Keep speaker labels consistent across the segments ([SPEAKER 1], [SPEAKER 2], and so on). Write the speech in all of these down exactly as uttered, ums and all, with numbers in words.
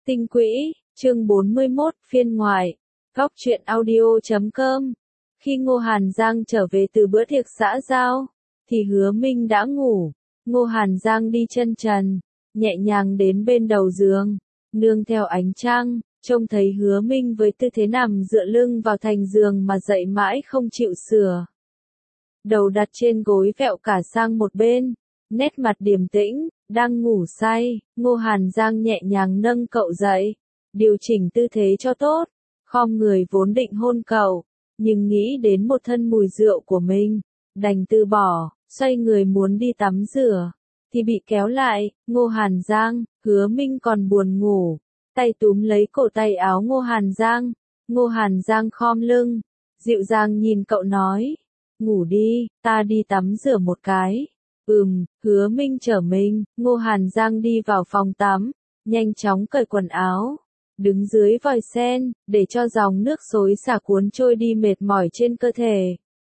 [SPEAKER 1] Tinh quỹ, chương bốn mươi mốt, phiên ngoại, góc truyện audio chấm com. Khi Ngô Hàn Giang trở về từ bữa tiệc xã giao, thì Hứa Minh đã ngủ. Ngô Hàn Giang đi chân trần, nhẹ nhàng đến bên đầu giường, nương theo ánh trăng, trông thấy Hứa Minh với tư thế nằm dựa lưng vào thành giường mà dậy mãi không chịu sửa. Đầu đặt trên gối vẹo cả sang một bên, nét mặt điềm tĩnh, đang ngủ say. Ngô Hàn Giang nhẹ nhàng nâng cậu dậy, điều chỉnh tư thế cho tốt, khom người vốn định hôn cậu, nhưng nghĩ đến một thân mùi rượu của mình, đành từ bỏ, xoay người muốn đi tắm rửa, thì bị kéo lại. Ngô Hàn Giang, Hứa Minh còn buồn ngủ, tay túm lấy cổ tay áo Ngô Hàn Giang. Ngô Hàn Giang khom lưng, dịu dàng nhìn cậu nói, ngủ đi, ta đi tắm rửa một cái. Ừm, Hứa Minh chở mình. Ngô Hàn Giang đi vào phòng tắm, nhanh chóng cởi quần áo, đứng dưới vòi sen, để cho dòng nước xối xả cuốn trôi đi mệt mỏi trên cơ thể.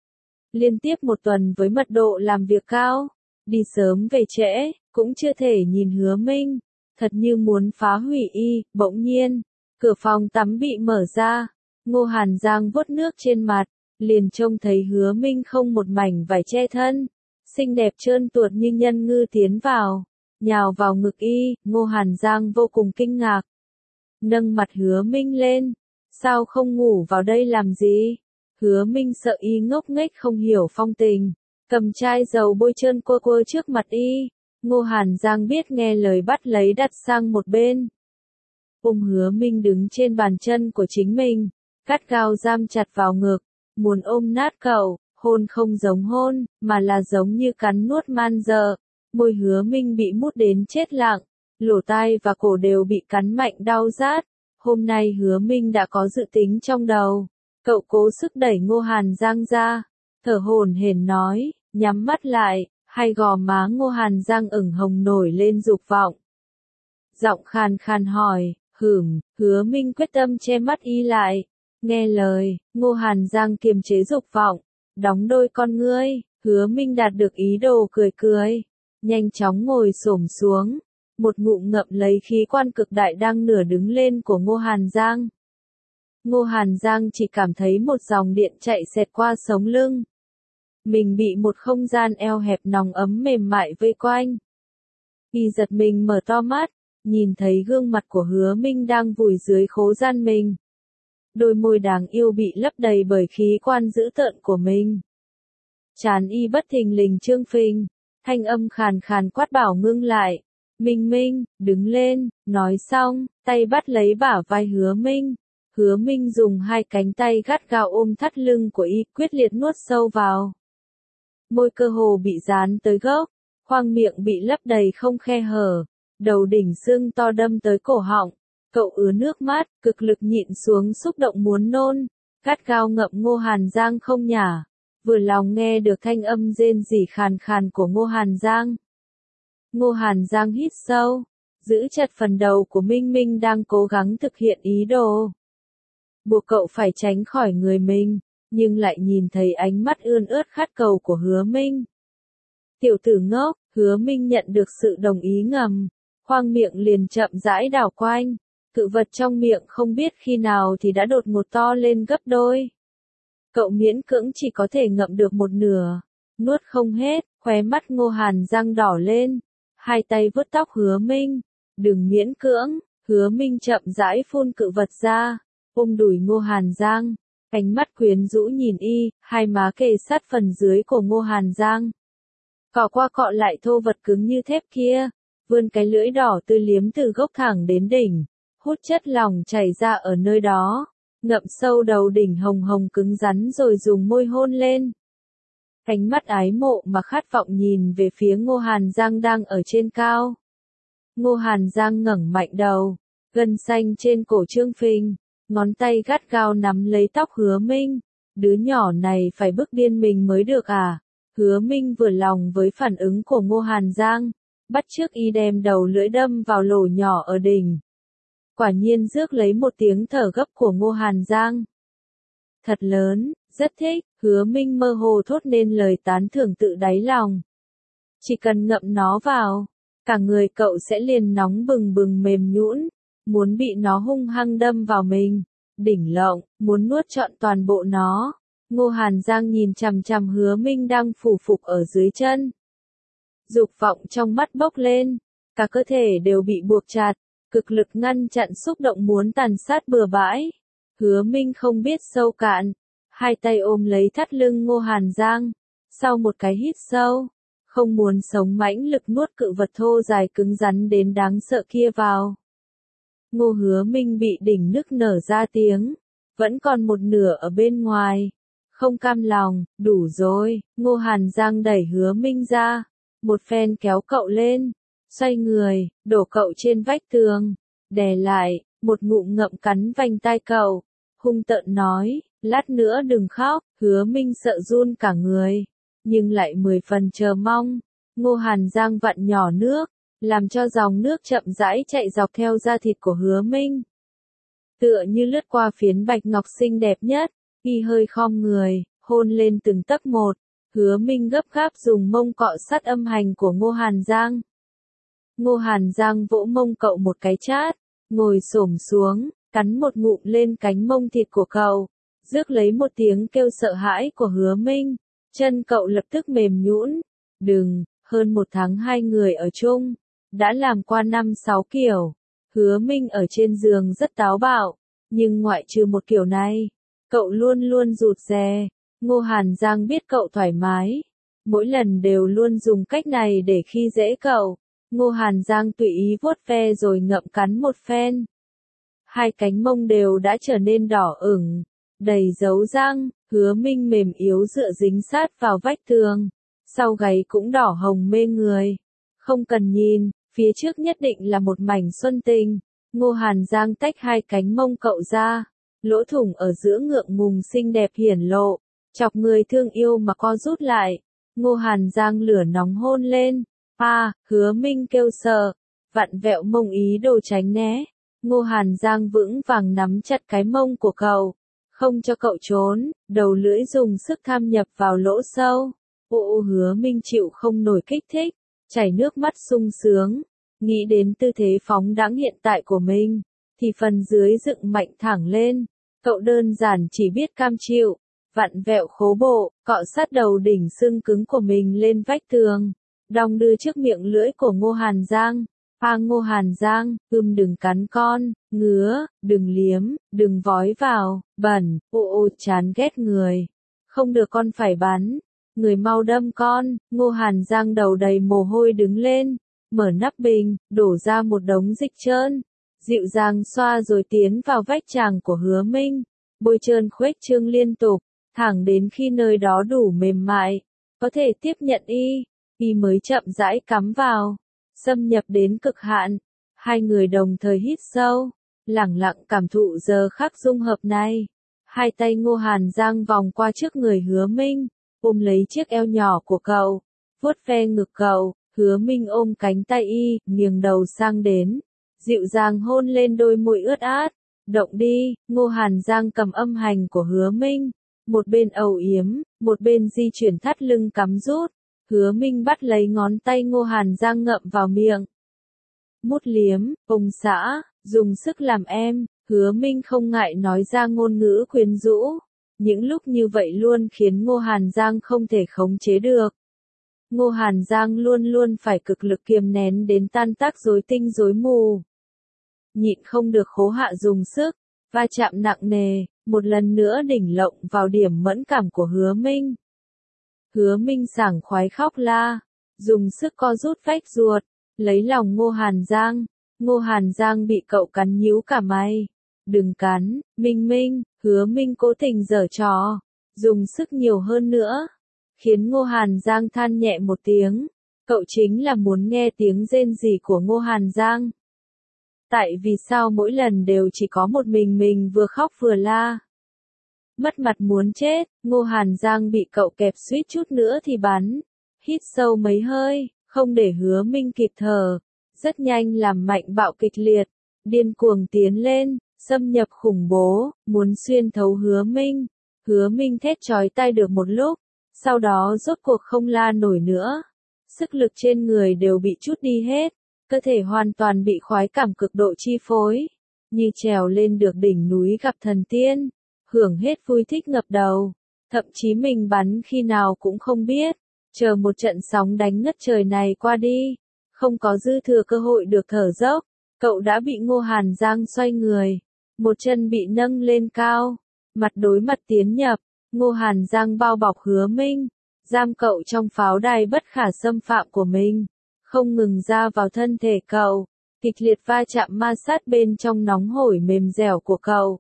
[SPEAKER 1] Liên tiếp một tuần với mật độ làm việc cao, đi sớm về trễ, cũng chưa thể nhìn Hứa Minh, thật như muốn phá hủy y. Bỗng nhiên, cửa phòng tắm bị mở ra, Ngô Hàn Giang vuốt nước trên mặt, liền trông thấy Hứa Minh không một mảnh vải che thân, xinh đẹp trơn tuột như nhân ngư tiến vào, nhào vào ngực y. Ngô Hàn Giang vô cùng kinh ngạc, nâng mặt Hứa Minh lên, sao không ngủ vào đây làm gì? Hứa Minh sợ y ngốc nghếch không hiểu phong tình, cầm chai dầu bôi trơn quơ quơ trước mặt y. Ngô Hàn Giang biết nghe lời bắt lấy đặt sang một bên. Ôm Hứa Minh đứng trên bàn chân của chính mình, gắt gao giam chặt vào ngực, muốn ôm nát cậu. Hôn không giống hôn, mà là giống như cắn nuốt man dợ. Môi Hứa Minh bị mút đến chết lặng, lỗ tai và cổ đều bị cắn mạnh đau rát. Hôm nay Hứa Minh đã có dự tính trong đầu. Cậu cố sức đẩy Ngô Hàn Giang ra, thở hổn hển nói, nhắm mắt lại. Hai gò má Ngô Hàn Giang ửng hồng nổi lên dục vọng. Giọng khàn khàn hỏi, hửm. Hứa Minh quyết tâm che mắt y lại. Nghe lời, Ngô Hàn Giang kiềm chế dục vọng, đóng đôi con ngươi. Hứa Minh đạt được ý đồ cười cười, nhanh chóng ngồi xổm xuống, một ngụm ngậm lấy khí quan cực đại đang nửa đứng lên của Ngô Hàn Giang. Ngô Hàn Giang chỉ cảm thấy một dòng điện chạy xẹt qua sống lưng. Mình bị một không gian eo hẹp nóng ấm mềm mại vây quanh. Y giật mình mở to mắt, nhìn thấy gương mặt của Hứa Minh đang vùi dưới khố gian mình. Đôi môi đáng yêu bị lấp đầy bởi khí quan dữ tợn của mình. Trán y bất thình lình trương phình, thanh âm khàn khàn quát bảo ngưng lại. Minh Minh, đứng lên. Nói xong, tay bắt lấy bả vai Hứa Minh. Hứa Minh dùng hai cánh tay gắt gao ôm thắt lưng của y, quyết liệt nuốt sâu vào. Môi cơ hồ bị dán tới gốc, khoang miệng bị lấp đầy không khe hở, đầu đỉnh xương to đâm tới cổ họng. Cậu ứa nước mắt, cực lực nhịn xuống xúc động muốn nôn, gắt gao ngậm Ngô Hàn Giang không nhả, vừa lòng nghe được thanh âm rên rỉ khàn khàn của Ngô Hàn Giang. Ngô Hàn Giang hít sâu, giữ chặt phần đầu của Minh Minh đang cố gắng thực hiện ý đồ. Buộc cậu phải tránh khỏi người mình, nhưng lại nhìn thấy ánh mắt ươn ướt khát cầu của Hứa Minh. Tiểu tử ngốc. Hứa Minh nhận được sự đồng ý ngầm, khoang miệng liền chậm rãi đảo quanh. Cự vật trong miệng không biết khi nào thì đã đột ngột to lên gấp đôi. Cậu miễn cưỡng chỉ có thể ngậm được một nửa, nuốt không hết. Khóe mắt Ngô Hàn Giang đỏ lên, hai tay vuốt tóc Hứa Minh. Đừng miễn cưỡng. Hứa Minh chậm rãi phun cự vật ra, ôm đùi Ngô Hàn Giang, ánh mắt quyến rũ nhìn y, hai má kề sát phần dưới của Ngô Hàn Giang. Cọ qua cọ lại thô vật cứng như thép kia, vươn cái lưỡi đỏ tươi liếm từ gốc thẳng đến đỉnh. Hút chất lỏng chảy ra ở nơi đó, ngậm sâu đầu đỉnh hồng hồng cứng rắn rồi dùng môi hôn lên. Ánh mắt ái mộ mà khát vọng nhìn về phía Ngô Hàn Giang đang ở trên cao. Ngô Hàn Giang ngẩng mạnh đầu, gân xanh trên cổ trương phình, ngón tay gắt gao nắm lấy tóc Hứa Minh. Đứa nhỏ này phải bức điên mình mới được à? Hứa Minh vừa lòng với phản ứng của Ngô Hàn Giang, bắt chước y đem đầu lưỡi đâm vào lỗ nhỏ ở đỉnh. Quả nhiên rước lấy một tiếng thở gấp của Ngô Hàn Giang. Thật lớn, rất thích. Hứa Minh mơ hồ thốt nên lời tán thưởng tự đáy lòng. Chỉ cần ngậm nó vào, cả người cậu sẽ liền nóng bừng bừng mềm nhũn, muốn bị nó hung hăng đâm vào mình. Đỉnh lộng, muốn nuốt trọn toàn bộ nó. Ngô Hàn Giang nhìn chằm chằm Hứa Minh đang phủ phục ở dưới chân. Dục vọng trong mắt bốc lên, cả cơ thể đều bị buộc chặt, cực lực ngăn chặn xúc động muốn tàn sát bừa bãi. Hứa Minh không biết sâu cạn, hai tay ôm lấy thắt lưng Ngô Hàn Giang, sau một cái hít sâu, không muốn sống mãnh lực nuốt cự vật thô dài cứng rắn đến đáng sợ kia vào. Ngô Hứa Minh bị đỉnh nức nở ra tiếng, vẫn còn một nửa ở bên ngoài, không cam lòng, đủ rồi. Ngô Hàn Giang đẩy Hứa Minh ra, một phen kéo cậu lên, xoay người, đổ cậu trên vách tường, đè lại, một ngụm ngậm cắn vành tai cậu, hung tợn nói, lát nữa đừng khóc. Hứa Minh sợ run cả người, nhưng lại mười phần chờ mong. Ngô Hàn Giang vặn nhỏ nước, làm cho dòng nước chậm rãi chạy dọc theo da thịt của Hứa Minh. Tựa như lướt qua phiến bạch ngọc xinh đẹp nhất, y hơi khom người, hôn lên từng tấc một. Hứa Minh gấp gáp dùng mông cọ sát âm hành của Ngô Hàn Giang. Ngô Hàn Giang vỗ mông cậu một cái chát, ngồi xổm xuống, cắn một ngụm lên cánh mông thịt của cậu, rước lấy một tiếng kêu sợ hãi của Hứa Minh. Chân cậu lập tức mềm nhũn. Đừng, hơn một tháng hai người ở chung, đã làm qua năm sáu kiểu. Hứa Minh ở trên giường rất táo bạo, nhưng ngoại trừ một kiểu này, cậu luôn luôn rụt rè. Ngô Hàn Giang biết cậu thoải mái, mỗi lần đều luôn dùng cách này để khi dễ cậu. Ngô Hàn Giang tùy ý vuốt ve rồi ngậm cắn một phen. Hai cánh mông đều đã trở nên đỏ ửng, đầy dấu răng. Hứa Minh mềm yếu dựa dính sát vào vách tường, sau gáy cũng đỏ hồng mê người. Không cần nhìn, phía trước nhất định là một mảnh xuân tình. Ngô Hàn Giang tách hai cánh mông cậu ra, lỗ thủng ở giữa ngượng ngùng xinh đẹp hiển lộ, chọc người thương yêu mà co rút lại. Ngô Hàn Giang lửa nóng hôn lên. À, Hứa Minh kêu sợ, vặn vẹo mông ý đồ tránh né. Ngô Hàn Giang vững vàng nắm chặt cái mông của cậu, không cho cậu trốn, đầu lưỡi dùng sức tham nhập vào lỗ sâu. Ô Hứa Minh chịu không nổi kích thích, chảy nước mắt sung sướng, nghĩ đến tư thế phóng đãng hiện tại của mình, thì phần dưới dựng mạnh thẳng lên. Cậu đơn giản chỉ biết cam chịu, vặn vẹo khố bộ, cọ sát đầu đỉnh xương cứng của mình lên vách tường, đong đưa trước miệng lưỡi của Ngô Hàn Giang. À Ngô Hàn Giang, ưm đừng cắn con, ngứa, đừng liếm, đừng vói vào, bẩn, ô ô chán ghét người. Không được con phải bắn, người mau đâm con. Ngô Hàn Giang đầu đầy mồ hôi đứng lên, mở nắp bình, đổ ra một đống dịch trơn, dịu dàng xoa rồi tiến vào vách tràng của Hứa Minh, bôi trơn khuếch trương liên tục, thẳng đến khi nơi đó đủ mềm mại, có thể tiếp nhận y, y mới chậm rãi cắm vào, xâm nhập đến cực hạn. Hai người đồng thời hít sâu, lẳng lặng cảm thụ giờ khắc dung hợp này. Hai tay Ngô Hàn Giang vòng qua trước người Hứa Minh, ôm lấy chiếc eo nhỏ của cậu, vuốt ve ngực cậu. Hứa Minh ôm cánh tay y, nghiêng đầu sang đến, dịu dàng hôn lên đôi môi ướt át. Động đi. Ngô Hàn Giang cầm âm hành của Hứa Minh, một bên âu yếm, một bên di chuyển thắt lưng cắm rút. Hứa Minh bắt lấy ngón tay Ngô Hàn Giang ngậm vào miệng, mút liếm. Ông xã, dùng sức làm em. Hứa Minh không ngại nói ra ngôn ngữ quyến rũ, những lúc như vậy luôn khiến Ngô Hàn Giang không thể khống chế được. Ngô Hàn Giang luôn luôn phải cực lực kiềm nén đến tan tác rối tinh rối mù. Nhịn không được khố hạ dùng sức, va chạm nặng nề, một lần nữa đỉnh lộng vào điểm mẫn cảm của Hứa Minh. Hứa Minh sảng khoái khóc la, dùng sức co rút vách ruột, lấy lòng Ngô Hàn Giang. Ngô Hàn Giang bị cậu cắn nhíu cả mày. Đừng cắn, Minh Minh. Hứa Minh cố tình giở trò, dùng sức nhiều hơn nữa, khiến Ngô Hàn Giang than nhẹ một tiếng. Cậu chính là muốn nghe tiếng rên rỉ của Ngô Hàn Giang. Tại vì sao mỗi lần đều chỉ có một mình mình vừa khóc vừa la? Mất mặt muốn chết. Ngô Hàn Giang bị cậu kẹp suýt chút nữa thì bắn. Hít sâu mấy hơi, không để Hứa Minh kịp thở, rất nhanh làm mạnh bạo kịch liệt, điên cuồng tiến lên, xâm nhập khủng bố, muốn xuyên thấu Hứa Minh. Hứa Minh thét chói tai được một lúc, sau đó rốt cuộc không la nổi nữa. Sức lực trên người đều bị trút đi hết, cơ thể hoàn toàn bị khoái cảm cực độ chi phối. như trèo lên được đỉnh núi gặp thần tiên, hưởng hết vui thích ngập đầu, thậm chí mình bắn khi nào cũng không biết, chờ một trận sóng đánh ngất trời này qua đi, không có dư thừa cơ hội được thở dốc, cậu đã bị Ngô Hàn Giang xoay người, một chân bị nâng lên cao, mặt đối mặt tiến nhập, Ngô Hàn Giang bao bọc Hứa Minh, giam cậu trong pháo đài bất khả xâm phạm của mình, không ngừng ra vào thân thể cậu, kịch liệt va chạm ma sát bên trong nóng hổi mềm dẻo của cậu.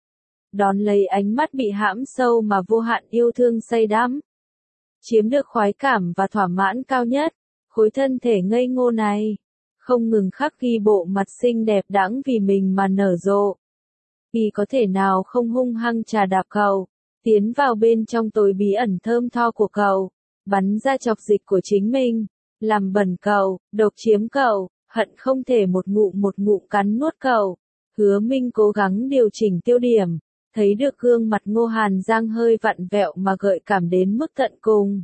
[SPEAKER 1] Đón lấy ánh mắt bị hãm sâu mà vô hạn yêu thương say đắm. Chiếm được khoái cảm và thỏa mãn cao nhất, khối thân thể ngây ngô này, không ngừng khắc ghi bộ mặt xinh đẹp đãng vì mình mà nở rộ. Vì có thể nào không hung hăng trà đạp cậu, tiến vào bên trong tối bí ẩn thơm tho của cậu, bắn ra chọc dịch của chính mình, làm bẩn cậu, độc chiếm cậu, hận không thể một ngụm một ngụm cắn nuốt cậu. Hứa Minh cố gắng điều chỉnh tiêu điểm, thấy được gương mặt Ngô Hàn Giang hơi vặn vẹo mà gợi cảm đến mức tận cùng.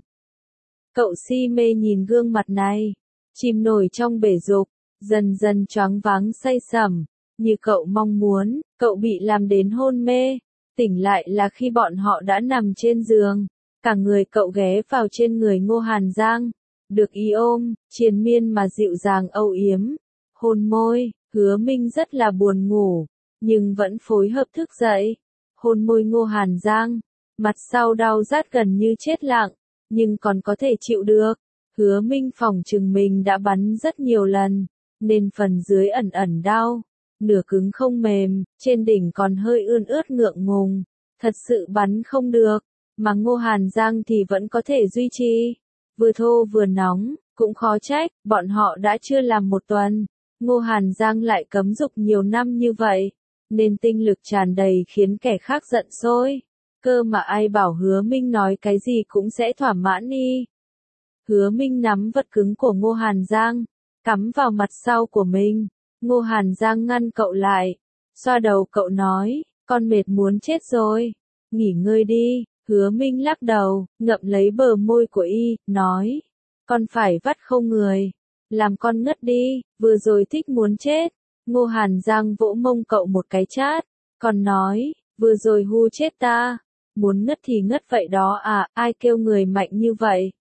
[SPEAKER 1] Cậu si mê nhìn gương mặt này, chìm nổi trong bể dục, dần dần choáng váng say sẩm, như cậu mong muốn, cậu bị làm đến hôn mê, tỉnh lại là khi bọn họ đã nằm trên giường, cả người cậu ghé vào trên người Ngô Hàn Giang, được y ôm, triền miên mà dịu dàng âu yếm, hôn môi. Hứa Minh rất là buồn ngủ, nhưng vẫn phối hợp thức dậy, hôn môi Ngô Hàn Giang, mặt sau đau rát gần như chết lặng, nhưng còn có thể chịu được. Hứa Minh phỏng chừng mình đã bắn rất nhiều lần, nên phần dưới ẩn ẩn đau, nửa cứng không mềm, trên đỉnh còn hơi ươn ướt ngượng ngùng, thật sự bắn không được, mà Ngô Hàn Giang thì vẫn có thể duy trì, vừa thô vừa nóng, cũng khó trách, bọn họ đã chưa làm một tuần. Ngô Hàn Giang lại cấm dục nhiều năm như vậy, nên tinh lực tràn đầy khiến kẻ khác giận sôi. Cơ mà ai bảo Hứa Minh nói cái gì cũng sẽ thỏa mãn đi. Hứa Minh nắm vật cứng của Ngô Hàn Giang, cắm vào mặt sau của mình. Ngô Hàn Giang ngăn cậu lại, xoa đầu cậu nói, con mệt muốn chết rồi, nghỉ ngơi đi. Hứa Minh lắc đầu, ngậm lấy bờ môi của y, nói, con phải vắt không người. Làm con ngất đi, vừa rồi thích muốn chết. Ngô Hàn Giang vỗ mông cậu một cái chát, còn nói, vừa rồi hu chết ta, muốn ngất thì ngất vậy đó à, ai kêu người mạnh như vậy.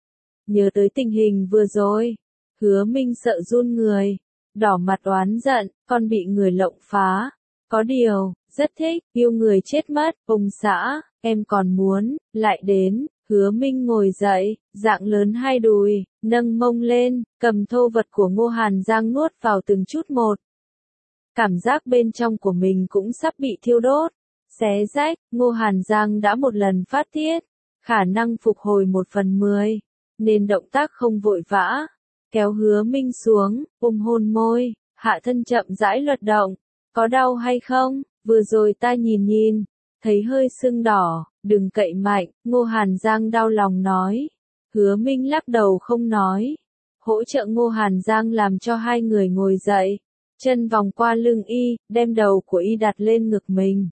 [SPEAKER 1] Nhớ tới tình hình vừa rồi, Hứa Minh sợ run người, đỏ mặt oán giận, con bị người lộng phá, có điều, rất thích, yêu người chết mất, ông xã, em còn muốn, lại đến. Hứa Minh ngồi dậy, dạng lớn hai đùi, nâng mông lên, cầm thô vật của Ngô Hàn Giang nuốt vào từng chút một. Cảm giác bên trong của mình cũng sắp bị thiêu đốt, xé rách, Ngô Hàn Giang đã một lần phát tiết, khả năng phục hồi một phần mười, nên động tác không vội vã, kéo Hứa Minh xuống, ôm hôn môi, hạ thân chậm rãi luật động, có đau hay không, vừa rồi ta nhìn nhìn, thấy hơi sưng đỏ. Đừng cậy mạnh, Ngô Hàn Giang đau lòng nói. Hứa Minh lắc đầu không nói. Hỗ trợ Ngô Hàn Giang làm cho hai người ngồi dậy. Chân vòng qua lưng y, đem đầu của y đặt lên ngực mình.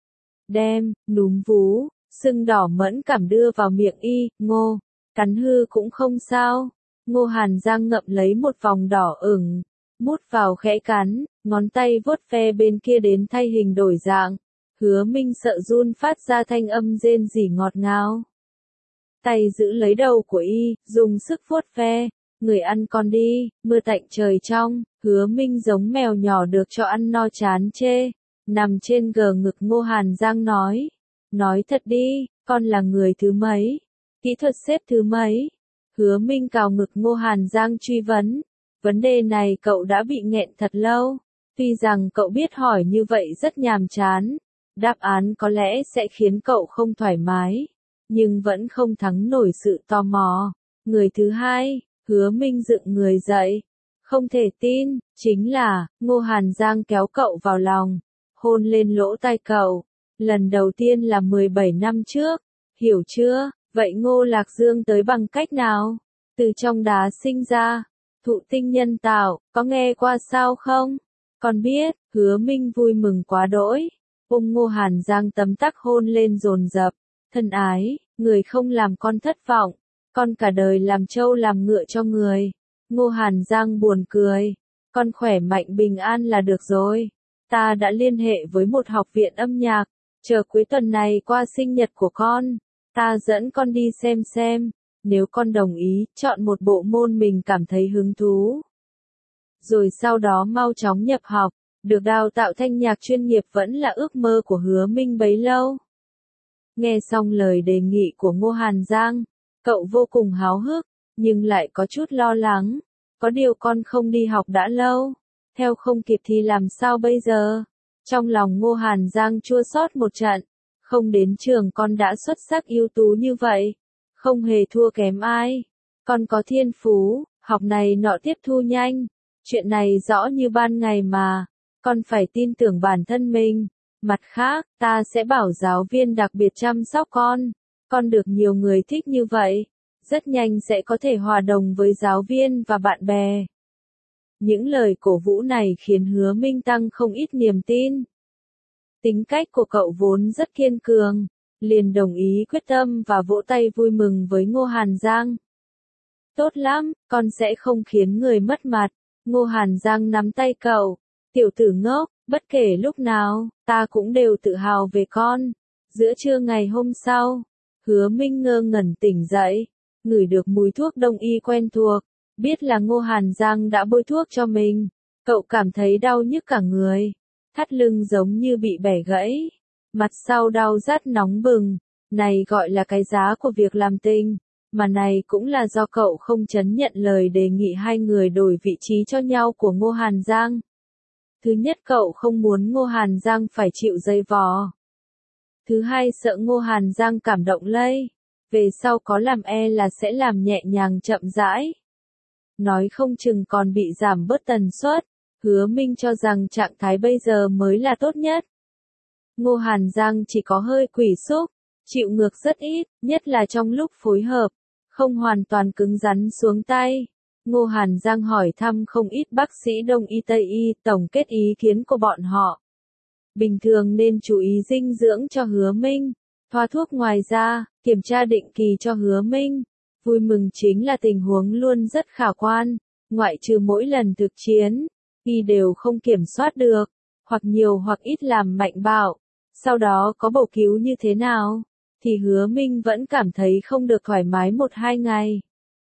[SPEAKER 1] Đem, núm vú, sưng đỏ mẫn cảm đưa vào miệng y, Ngô, cắn hư cũng không sao. Ngô Hàn Giang ngậm lấy một vòng đỏ ửng, mút vào khẽ cắn, ngón tay vuốt ve bên kia đến thay hình đổi dạng. Hứa Minh sợ run phát ra thanh âm rên rỉ ngọt ngào. Tay giữ lấy đầu của y, dùng sức vuốt ve, người ăn con đi, mưa tạnh trời trong. Hứa Minh giống mèo nhỏ được cho ăn no chán chê, nằm trên gờ ngực Ngô Hàn Giang nói. Nói thật đi, con là người thứ mấy? Kỹ thuật xếp thứ mấy? Hứa Minh cào ngực Ngô Hàn Giang truy vấn. Vấn đề này cậu đã bị nghẹn thật lâu, tuy rằng cậu biết hỏi như vậy rất nhàm chán. Đáp án có lẽ sẽ khiến cậu không thoải mái, nhưng vẫn không thắng nổi sự tò mò. Người thứ hai, Hứa Minh dựng người dậy. Không thể tin, chính là, Ngô Hàn Giang kéo cậu vào lòng, hôn lên lỗ tai cậu. Lần đầu tiên là mười bảy năm trước, hiểu chưa? Vậy Ngô Lạc Dương tới bằng cách nào? Từ trong đá sinh ra, thụ tinh nhân tạo, có nghe qua sao không? Con biết, Hứa Minh vui mừng quá đỗi. Ôm Ngô Hàn Giang tấm tắc hôn lên dồn dập, thân ái, người không làm con thất vọng, con cả đời làm trâu làm ngựa cho người. Ngô Hàn Giang buồn cười, con khỏe mạnh bình an là được rồi. ta đã liên hệ với một học viện âm nhạc, chờ cuối tuần này qua sinh nhật của con, ta dẫn con đi xem xem, nếu con đồng ý, chọn một bộ môn mình cảm thấy hứng thú. Rồi sau đó mau chóng nhập học, được đào tạo thanh nhạc chuyên nghiệp vẫn là ước mơ của Hứa Minh bấy lâu. Nghe xong lời đề nghị của Ngô Hàn Giang, cậu vô cùng háo hức, nhưng lại có chút lo lắng. Có điều con không đi học đã lâu, theo không kịp thì làm sao bây giờ? Trong lòng Ngô Hàn Giang chua xót một trận, không đến trường con đã xuất sắc ưu tú như vậy, không hề thua kém ai. Con có thiên phú, học này nọ tiếp thu nhanh, chuyện này rõ như ban ngày mà, con phải tin tưởng bản thân mình. Mặt khác, ta sẽ bảo giáo viên đặc biệt chăm sóc con, con được nhiều người thích như vậy, rất nhanh sẽ có thể hòa đồng với giáo viên và bạn bè. Những lời cổ vũ này khiến Hứa Minh tăng không ít niềm tin. Tính cách của cậu vốn rất kiên cường, liền đồng ý quyết tâm và vỗ tay vui mừng với Ngô Hàn Giang. Tốt lắm, con sẽ không khiến người mất mặt. Ngô Hàn Giang nắm tay cậu, tiểu tử ngốc, bất kể lúc nào, ta cũng đều tự hào về con. Giữa trưa ngày hôm sau, Hứa Minh ngơ ngẩn tỉnh dậy, ngửi được mùi thuốc đông y quen thuộc, biết là Ngô Hàn Giang đã bôi thuốc cho mình. Cậu cảm thấy đau nhức cả người, thắt lưng giống như bị bẻ gãy, mặt sau đau rát nóng bừng, này gọi là cái giá của việc làm tình, mà này cũng là do cậu không chấp nhận lời đề nghị hai người đổi vị trí cho nhau của Ngô Hàn Giang. Thứ nhất, cậu không muốn Ngô Hàn Giang phải chịu dây vò. Thứ hai, sợ Ngô Hàn Giang cảm động lây, về sau có làm e là sẽ làm nhẹ nhàng chậm rãi. Nói không chừng còn bị giảm bớt tần suất. Hứa Minh cho rằng trạng thái bây giờ mới là tốt nhất. Ngô Hàn Giang chỉ có hơi quỷ xúc, chịu ngược rất ít, nhất là trong lúc phối hợp, không hoàn toàn cứng rắn xuống tay. Ngô Hàn Giang hỏi thăm không ít bác sĩ Đông y Tây y, tổng kết ý kiến của bọn họ. Bình thường nên chú ý dinh dưỡng cho Hứa Minh, thoa thuốc ngoài ra, kiểm tra định kỳ cho Hứa Minh. Vui mừng chính là tình huống luôn rất khả quan, ngoại trừ mỗi lần thực chiến, y đều không kiểm soát được, hoặc nhiều hoặc ít làm mạnh bạo. Sau đó có bổ cứu như thế nào, thì Hứa Minh vẫn cảm thấy không được thoải mái một hai ngày.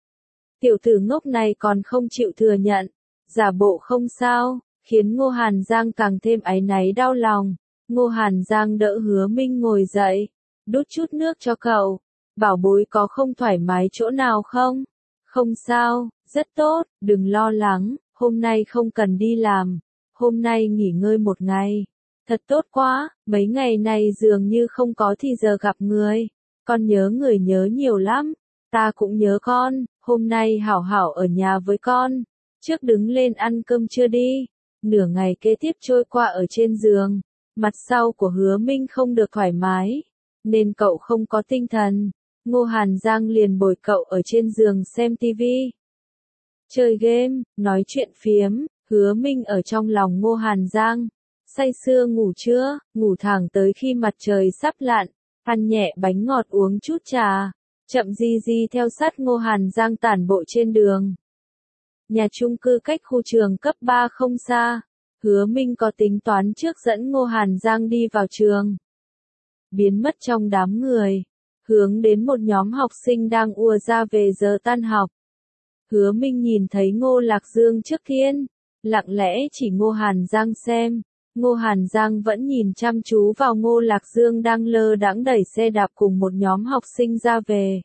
[SPEAKER 1] Tiểu tử ngốc này còn không chịu thừa nhận, giả bộ không sao, khiến Ngô Hàn Giang càng thêm áy náy đau lòng. Ngô Hàn Giang đỡ Hứa Minh ngồi dậy, đút chút nước cho cậu. Bảo bối có không thoải mái chỗ nào không? Không sao, rất tốt, đừng lo lắng, hôm nay không cần đi làm, hôm nay nghỉ ngơi một ngày. Thật tốt quá, mấy ngày này dường như không có thì giờ gặp người. Con nhớ người nhớ nhiều lắm, ta cũng nhớ con, hôm nay hảo hảo ở nhà với con. Trước đứng lên ăn cơm trưa đi. Nửa ngày kế tiếp trôi qua ở trên giường, mặt sau của Hứa Minh không được thoải mái, nên cậu không có tinh thần. Ngô Hàn Giang liền bồi cậu ở trên giường xem tivi, chơi game, nói chuyện phiếm. Hứa Minh ở trong lòng Ngô Hàn Giang, say sưa ngủ trưa, ngủ thẳng tới khi mặt trời sắp lặn, ăn nhẹ bánh ngọt uống chút trà, chậm di di theo sát Ngô Hàn Giang tản bộ trên đường. Nhà chung cư cách khu trường cấp ba không xa, Hứa Minh có tính toán trước dẫn Ngô Hàn Giang đi vào trường. Biến mất trong đám người, hướng đến một nhóm học sinh đang ùa ra về giờ tan học. Hứa Minh nhìn thấy Ngô Lạc Dương trước tiên, lặng lẽ chỉ Ngô Hàn Giang xem. Ngô Hàn Giang vẫn nhìn chăm chú vào Ngô Lạc Dương đang lơ đãng đẩy xe đạp cùng một nhóm học sinh ra về.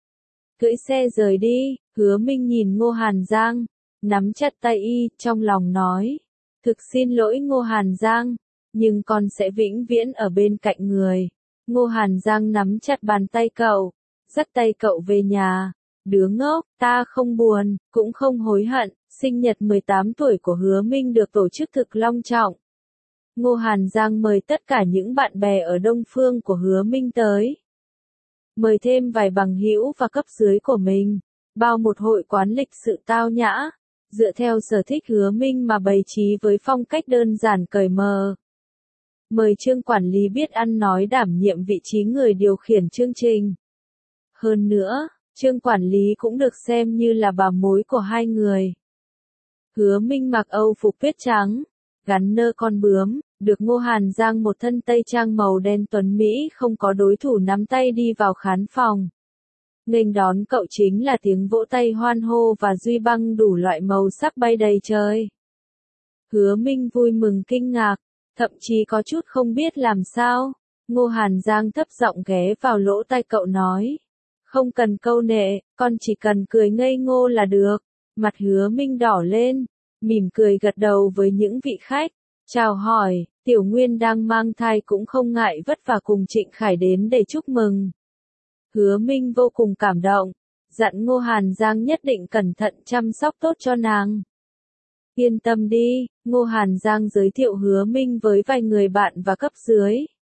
[SPEAKER 1] Cưỡi xe rời đi, Hứa Minh nhìn Ngô Hàn Giang, nắm chặt tay y, trong lòng nói. Thực xin lỗi Ngô Hàn Giang, nhưng con sẽ vĩnh viễn ở bên cạnh người. Ngô Hàn Giang nắm chặt bàn tay cậu, dắt tay cậu về nhà. Đứa ngốc, ta không buồn, cũng không hối hận. Sinh nhật mười tám tuổi của Hứa Minh được tổ chức thực long trọng. Ngô Hàn Giang mời tất cả những bạn bè ở Đông Phương của Hứa Minh tới. Mời thêm vài bằng hữu và cấp dưới của mình. Bao một hội quán lịch sự tao nhã, dựa theo sở thích Hứa Minh mà bày trí với phong cách đơn giản cởi mở. Mời Trương quản lý biết ăn nói đảm nhiệm vị trí người điều khiển chương trình. Hơn nữa, Trương quản lý cũng được xem như là bà mối của hai người. Hứa Minh mặc Âu phục tuyết trắng, gắn nơ con bướm, được Ngô Hàn Giang một thân tây trang màu đen tuấn Mỹ không có đối thủ nắm tay đi vào khán phòng. Nghênh đón cậu chính là tiếng vỗ tay hoan hô và duy băng đủ loại màu sắc bay đầy trời. Hứa Minh vui mừng kinh ngạc, thậm chí có chút không biết làm sao. Ngô Hàn Giang thấp giọng ghé vào lỗ tai cậu nói. Không cần câu nệ, con chỉ cần cười ngây ngô là được. Mặt Hứa Minh đỏ lên, mỉm cười gật đầu với những vị khách. Chào hỏi, Tiểu Nguyên đang mang thai cũng không ngại vất vả cùng Trịnh Khải đến để chúc mừng. Hứa Minh vô cùng cảm động, dặn Ngô Hàn Giang nhất định cẩn thận chăm sóc tốt cho nàng. Yên tâm đi, Ngô Hàn Giang giới thiệu Hứa Minh với vài người bạn và cấp dưới.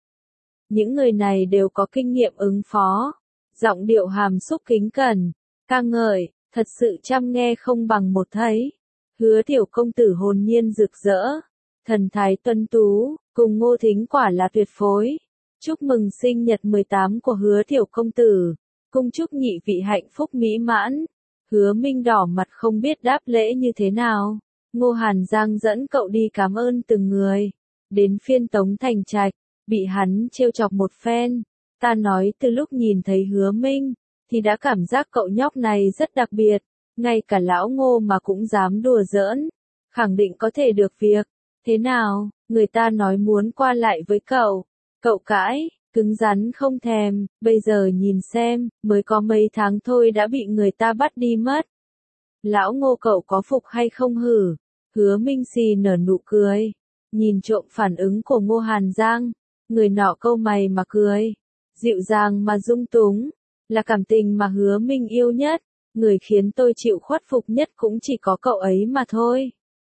[SPEAKER 1] Những người này đều có kinh nghiệm ứng phó, giọng điệu hàm xúc kính cẩn, ca ngợi, thật sự chăm nghe không bằng một thấy. Hứa tiểu công tử hồn nhiên rực rỡ, thần thái tuấn tú, cùng Ngô Thính quả là tuyệt phối. Chúc mừng sinh nhật mười tám của Hứa tiểu công tử, cung chúc nhị vị hạnh phúc mỹ mãn. Hứa Minh đỏ mặt không biết đáp lễ như thế nào. Ngô Hàn Giang dẫn cậu đi cảm ơn từng người. Đến phiên Tống Thành Trạch, bị hắn trêu chọc một phen. Ta nói từ lúc nhìn thấy Hứa Minh, thì đã cảm giác cậu nhóc này rất đặc biệt. Ngay cả lão Ngô mà cũng dám đùa giỡn. Khẳng định có thể được việc. Thế nào, người ta nói muốn qua lại với cậu. Cậu cãi, cứng rắn không thèm, bây giờ nhìn xem, mới có mấy tháng thôi đã bị người ta bắt đi mất. Lão Ngô cậu có phục hay không hử? Hứa Minh xì nở nụ cười, nhìn trộm phản ứng của Ngô Hàn Giang, người nọ câu mày mà cười, dịu dàng mà dung túng, là cảm tình mà Hứa Minh yêu nhất, người khiến tôi chịu khuất phục nhất cũng chỉ có cậu ấy mà thôi.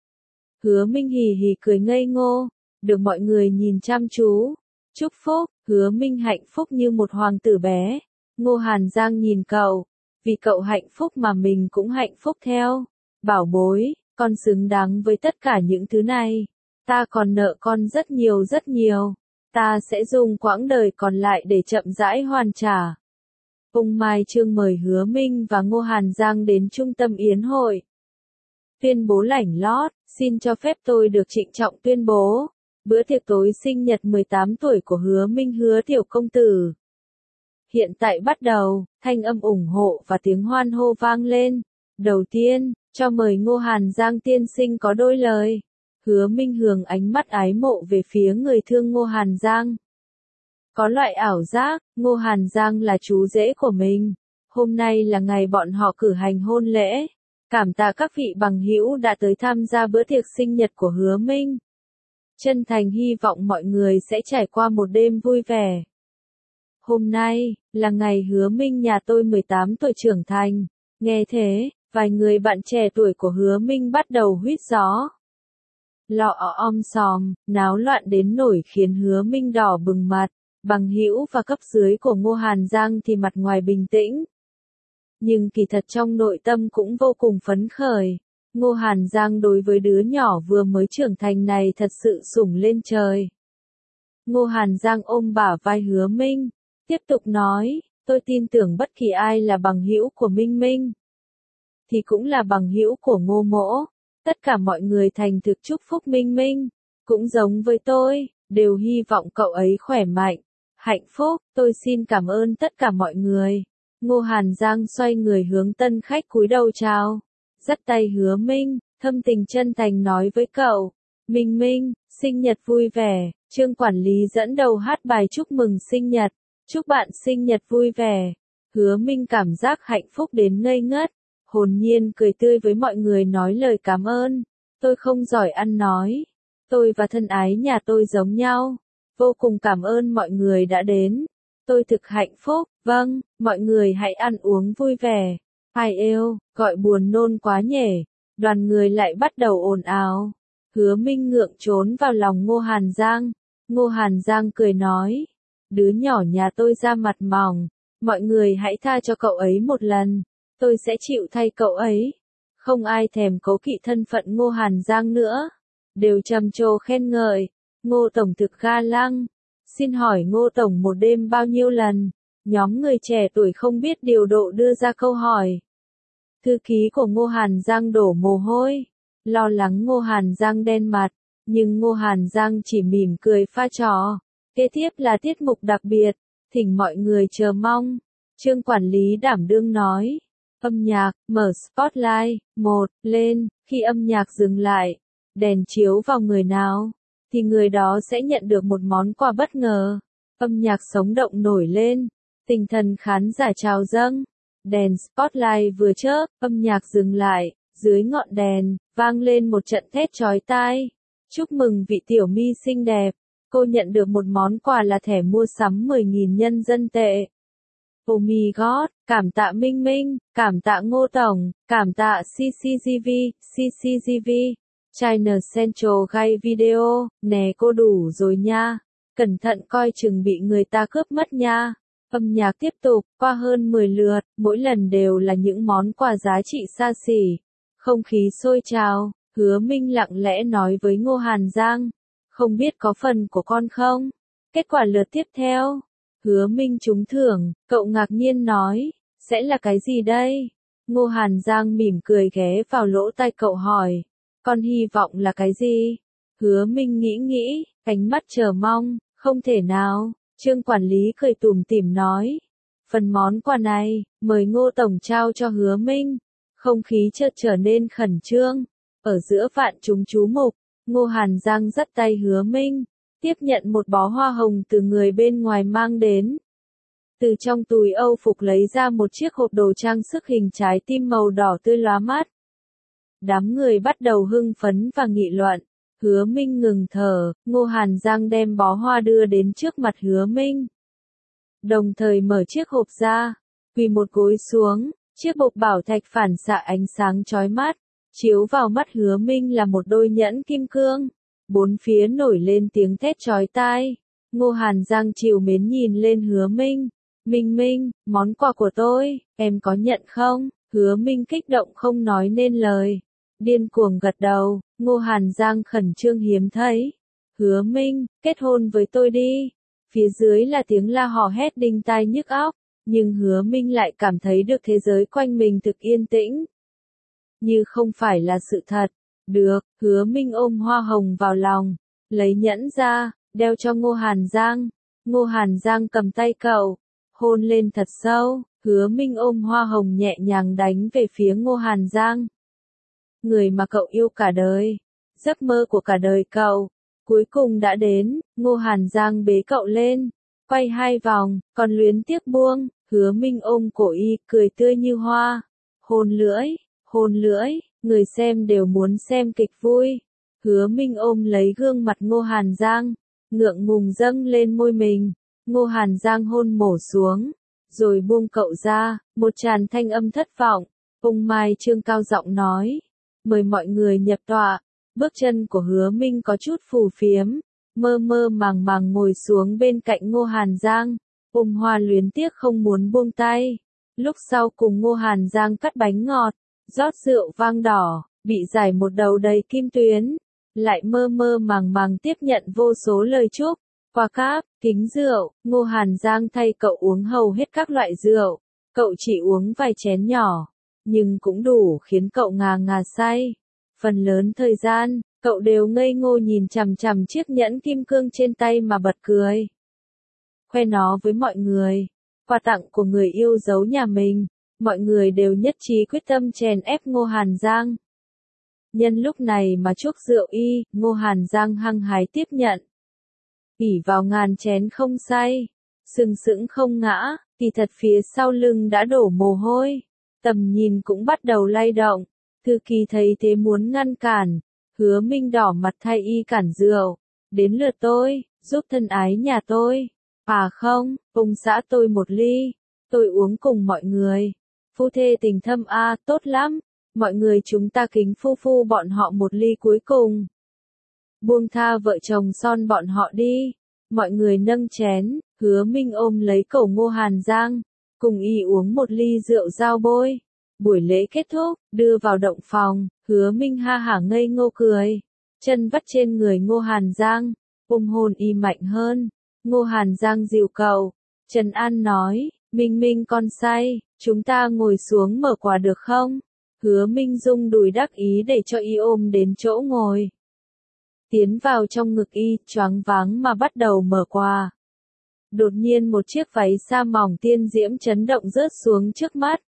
[SPEAKER 1] Hứa Minh hì hì cười ngây ngô, được mọi người nhìn chăm chú, chúc phúc, Hứa Minh hạnh phúc như một hoàng tử bé. Ngô Hàn Giang nhìn cậu, vì cậu hạnh phúc mà mình cũng hạnh phúc theo. Bảo bối, con xứng đáng với tất cả những thứ này. Ta còn nợ con rất nhiều rất nhiều. Ta sẽ dùng quãng đời còn lại để chậm rãi hoàn trả. Ung Mai Trương mời Hứa Minh và Ngô Hàn Giang đến trung tâm yến hội. Tuyên bố lảnh lót, xin cho phép tôi được trịnh trọng tuyên bố. Bữa tiệc tối sinh nhật mười tám tuổi của Hứa Minh Hứa tiểu công tử. Hiện tại bắt đầu, thanh âm ủng hộ và tiếng hoan hô vang lên. Đầu tiên, cho mời Ngô Hàn Giang tiên sinh có đôi lời. Hứa Minh hướng ánh mắt ái mộ về phía người thương Ngô Hàn Giang. Có loại ảo giác, Ngô Hàn Giang là chú rể của mình. Hôm nay là ngày bọn họ cử hành hôn lễ. Cảm tạ các vị bằng hữu đã tới tham gia bữa tiệc sinh nhật của Hứa Minh. Chân thành hy vọng mọi người sẽ trải qua một đêm vui vẻ. Hôm nay, là ngày Hứa Minh nhà tôi mười tám tuổi trưởng thành. Nghe thế, vài người bạn trẻ tuổi của Hứa Minh bắt đầu huýt gió. Lọ om sòm, náo loạn đến nổi khiến Hứa Minh đỏ bừng mặt. Bằng hữu và cấp dưới của Ngô Hàn Giang thì mặt ngoài bình tĩnh. Nhưng kỳ thật trong nội tâm cũng vô cùng phấn khởi. Ngô Hàn Giang đối với đứa nhỏ vừa mới trưởng thành này thật sự sủng lên trời. Ngô Hàn Giang ôm bả vai Hứa Minh, tiếp tục nói, tôi tin tưởng bất kỳ ai là bằng hữu của Minh Minh, thì cũng là bằng hữu của Ngô Mỗ. Tất cả mọi người thành thực chúc phúc Minh Minh, cũng giống với tôi, đều hy vọng cậu ấy khỏe mạnh, hạnh phúc. Tôi xin cảm ơn tất cả mọi người. Ngô Hàn Giang xoay người hướng tân khách cúi đầu chào, dắt tay Hứa Minh, thâm tình chân thành nói với cậu, Minh Minh, sinh nhật vui vẻ. Trương quản lý dẫn đầu hát bài chúc mừng sinh nhật, chúc bạn sinh nhật vui vẻ. Hứa Minh cảm giác hạnh phúc đến ngây ngất, hồn nhiên cười tươi với mọi người nói lời cảm ơn. Tôi không giỏi ăn nói, tôi và thân ái nhà tôi giống nhau, vô cùng cảm ơn mọi người đã đến. Tôi thực hạnh phúc, vâng, mọi người hãy ăn uống vui vẻ. Ai êu, gọi buồn nôn quá nhỉ. Đoàn người lại bắt đầu ồn ào. Hứa Minh ngượng trốn vào lòng Ngô Hàn Giang. Ngô Hàn Giang cười nói, đứa nhỏ nhà tôi da mặt mỏng, mọi người hãy tha cho cậu ấy một lần, tôi sẽ chịu thay cậu ấy. Không ai thèm cố kỵ thân phận Ngô Hàn Giang nữa, đều trầm trồ khen ngợi. Ngô Tổng thực ga lăng. Xin hỏi Ngô Tổng một đêm bao nhiêu lần? Nhóm người trẻ tuổi không biết điều độ đưa ra câu hỏi. Thư ký của Ngô Hàn Giang đổ mồ hôi, lo lắng Ngô Hàn Giang đen mặt, Nhưng Ngô Hàn Giang chỉ mỉm cười pha trò. Kế tiếp là tiết mục đặc biệt, thỉnh mọi người chờ mong. Trương quản lý đảm đương nói. Âm nhạc, mở spotlight, một, lên, khi âm nhạc dừng lại, đèn chiếu vào người nào, thì người đó sẽ nhận được một món quà bất ngờ. Âm nhạc sống động nổi lên, tinh thần khán giả trào dâng. Đèn spotlight vừa chớp, âm nhạc dừng lại, dưới ngọn đèn, vang lên một trận thét chói tai. Chúc mừng vị tiểu mi xinh đẹp, cô nhận được một món quà là thẻ mua sắm mười nghìn nhân dân tệ. Oh my god, cảm tạ Minh Minh, cảm tạ Ngô Tổng, cảm tạ xê xê giê vê, xê xê giê vê. China Central gay video, nè cô đủ rồi nha. Cẩn thận coi chừng bị người ta cướp mất nha. Âm nhạc tiếp tục, qua hơn mười lượt, mỗi lần đều là những món quà giá trị xa xỉ. Không khí sôi trào, Hứa Minh lặng lẽ nói với Ngô Hàn Giang. Không biết có phần của con không? Kết quả lượt tiếp theo. Hứa Minh trúng thưởng, cậu ngạc nhiên nói. Sẽ là cái gì đây? Ngô Hàn Giang mỉm cười ghé vào lỗ tai cậu hỏi. Con hy vọng là cái gì? Hứa Minh nghĩ nghĩ, ánh mắt chờ mong, không thể nào. Trương quản lý cười tủm tỉm nói. Phần món quà này, mời Ngô Tổng trao cho Hứa Minh. Không khí chợt trở nên khẩn trương. Ở giữa vạn chúng chú mục, Ngô Hàn Giang dắt tay Hứa Minh, tiếp nhận một bó hoa hồng từ người bên ngoài mang đến. Từ trong túi Âu phục lấy ra một chiếc hộp đồ trang sức hình trái tim màu đỏ tươi lóa mắt. Đám người bắt đầu hưng phấn và nghị luận. Hứa Minh ngừng thở, Ngô Hàn Giang đem bó hoa đưa đến trước mặt Hứa Minh. Đồng thời mở chiếc hộp ra, quỳ một gối xuống, chiếc hộp bảo thạch phản xạ ánh sáng chói mắt, chiếu vào mắt Hứa Minh là một đôi nhẫn kim cương. Bốn phía nổi lên tiếng thét chói tai. Ngô Hàn Giang trìu mến nhìn lên Hứa Minh. Minh Minh, món quà của tôi, em có nhận không? Hứa Minh kích động không nói nên lời. Điên cuồng gật đầu, Ngô Hàn Giang khẩn trương hiếm thấy. Hứa Minh, kết hôn với tôi đi. Phía dưới là tiếng la hò hét đinh tai nhức óc, nhưng Hứa Minh lại cảm thấy được thế giới quanh mình thực yên tĩnh. Như không phải là sự thật. Được, Hứa Minh ôm hoa hồng vào lòng, lấy nhẫn ra, đeo cho Ngô Hàn Giang. Ngô Hàn Giang cầm tay cậu, hôn lên thật sâu. Hứa Minh ôm hoa hồng nhẹ nhàng đánh về phía Ngô Hàn Giang. Người mà cậu yêu cả đời, giấc mơ của cả đời cậu, cuối cùng đã đến. Ngô Hàn Giang bế cậu lên, quay hai vòng, còn luyến tiếc buông. Hứa Minh ôm cổ y, cười tươi như hoa. Hôn lưỡi, hôn lưỡi, người xem đều muốn xem kịch vui. Hứa Minh ôm lấy gương mặt Ngô Hàn Giang, ngượng ngùng dâng lên môi mình. Ngô Hàn Giang hôn mổ xuống, rồi buông cậu ra, một tràng thanh âm thất vọng. Ông Mai Trương cao giọng nói, mời mọi người nhập tọa. Bước chân của Hứa Minh có chút phù phiếm, mơ mơ màng màng ngồi xuống bên cạnh Ngô Hàn Giang. Ôm hoa luyến tiếc không muốn buông tay. Lúc sau cùng Ngô Hàn Giang cắt bánh ngọt, rót rượu vang đỏ, bị giải một đầu đầy kim tuyến. Lại mơ mơ màng màng tiếp nhận vô số lời chúc. Qua cáp, kính rượu, Ngô Hàn Giang thay cậu uống hầu hết các loại rượu. Cậu chỉ uống vài chén nhỏ, nhưng cũng đủ khiến cậu ngà ngà say. Phần lớn thời gian, cậu đều ngây ngô nhìn chằm chằm chiếc nhẫn kim cương trên tay mà bật cười. Khoe nó với mọi người. Quà tặng của người yêu dấu nhà mình. Mọi người đều nhất trí quyết tâm chèn ép Ngô Hàn Giang. Nhân lúc này mà chuốc rượu y, Ngô Hàn Giang hăng hái tiếp nhận. ỷ vào ngàn chén không say, sừng sững không ngã, kỳ thật phía sau lưng đã đổ mồ hôi. Tầm nhìn cũng bắt đầu lay động. Thư ký thấy thế muốn ngăn cản. Hứa Minh đỏ mặt thay y cản rượu. Đến lượt tôi, giúp thân ái nhà tôi. À không, ông xã tôi một ly. Tôi uống cùng mọi người. Phu thê tình thâm a, à, tốt lắm. Mọi người chúng ta kính phu phu bọn họ một ly cuối cùng. Buông tha vợ chồng son bọn họ đi. Mọi người nâng chén. Hứa Minh ôm lấy cổ Ngô Hàn Giang, cùng y uống một ly rượu dao bôi. Buổi lễ kết thúc, đưa vào động phòng. Hứa Minh ha hả ngây ngô cười, chân vắt trên người Ngô Hàn Giang, ôm hôn y mạnh hơn. Ngô Hàn Giang dìu cậu, Trần An nói, Minh Minh con say, chúng ta ngồi xuống mở quà được không? Hứa Minh rung đùi đắc ý để cho y ôm đến chỗ ngồi. tiến vào trong ngực y, choáng váng mà bắt đầu mở quà. Đột nhiên một chiếc váy sa mỏng tiên diễm chấn động rớt xuống trước mắt.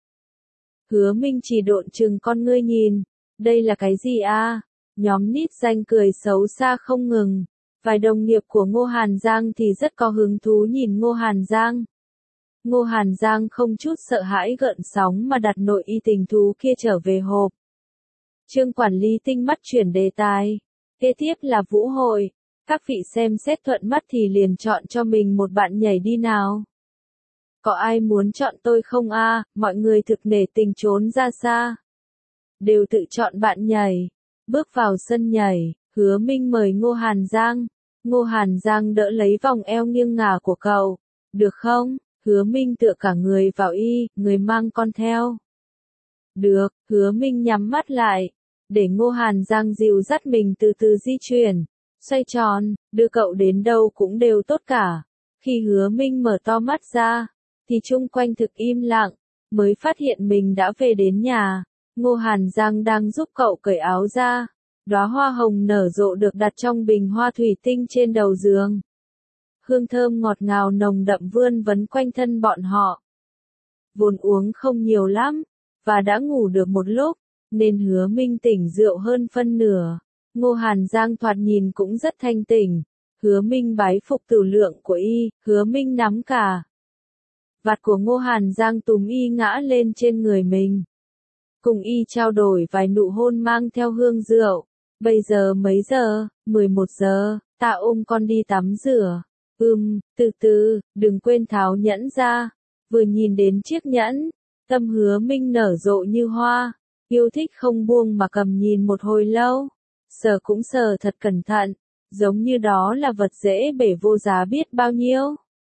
[SPEAKER 1] Hứa Minh chỉ độn chừng con ngươi nhìn, đây là cái gì a? Nhóm nít danh cười xấu xa không ngừng. Vài đồng nghiệp của Ngô Hàn Giang thì rất có hứng thú nhìn Ngô Hàn Giang. Ngô Hàn Giang không chút sợ hãi gợn sóng mà đặt nội y tình thú kia trở về hộp. Trương quản lý tinh mắt chuyển đề tài. Kế tiếp là vũ hội. Các vị xem xét thuận mắt thì liền chọn cho mình một bạn nhảy đi nào. Có ai muốn chọn tôi không a? Mọi người thực nể tình trốn ra xa. Đều tự chọn bạn nhảy. Bước vào sân nhảy, Hứa Minh mời Ngô Hàn Giang. Ngô Hàn Giang đỡ lấy vòng eo nghiêng ngả của cậu. Được không? Hứa Minh tựa cả người vào y, người mang con theo. Được, Hứa Minh nhắm mắt lại. Để Ngô Hàn Giang dìu dắt mình từ từ di chuyển. Xoay tròn, đưa cậu đến đâu cũng đều tốt cả. Khi Hứa Minh mở to mắt ra, thì chung quanh thực im lặng, mới phát hiện mình đã về đến nhà. Ngô Hàn Giang đang giúp cậu cởi áo ra. Đóa hoa hồng nở rộ được đặt trong bình hoa thủy tinh trên đầu giường. Hương thơm ngọt ngào nồng đậm vươn vấn quanh thân bọn họ. Vốn uống không nhiều lắm, và đã ngủ được một lúc, nên Hứa Minh tỉnh rượu hơn phân nửa. Ngô Hàn Giang thoạt nhìn cũng rất thanh tỉnh. Hứa Minh bái phục tử lượng của y, Hứa Minh nắm cả vạt của Ngô Hàn Giang túm y ngã lên trên người mình. Cùng y trao đổi vài nụ hôn mang theo hương rượu. Bây giờ mấy giờ? mười một giờ, ta ôm con đi tắm rửa. Ừm, từ từ, đừng quên tháo nhẫn ra. Vừa nhìn đến chiếc nhẫn, tâm Hứa Minh nở rộ như hoa. Yêu thích không buông mà cầm nhìn một hồi lâu. Sờ cũng sờ thật cẩn thận, giống như đó là vật dễ bể vô giá biết bao nhiêu.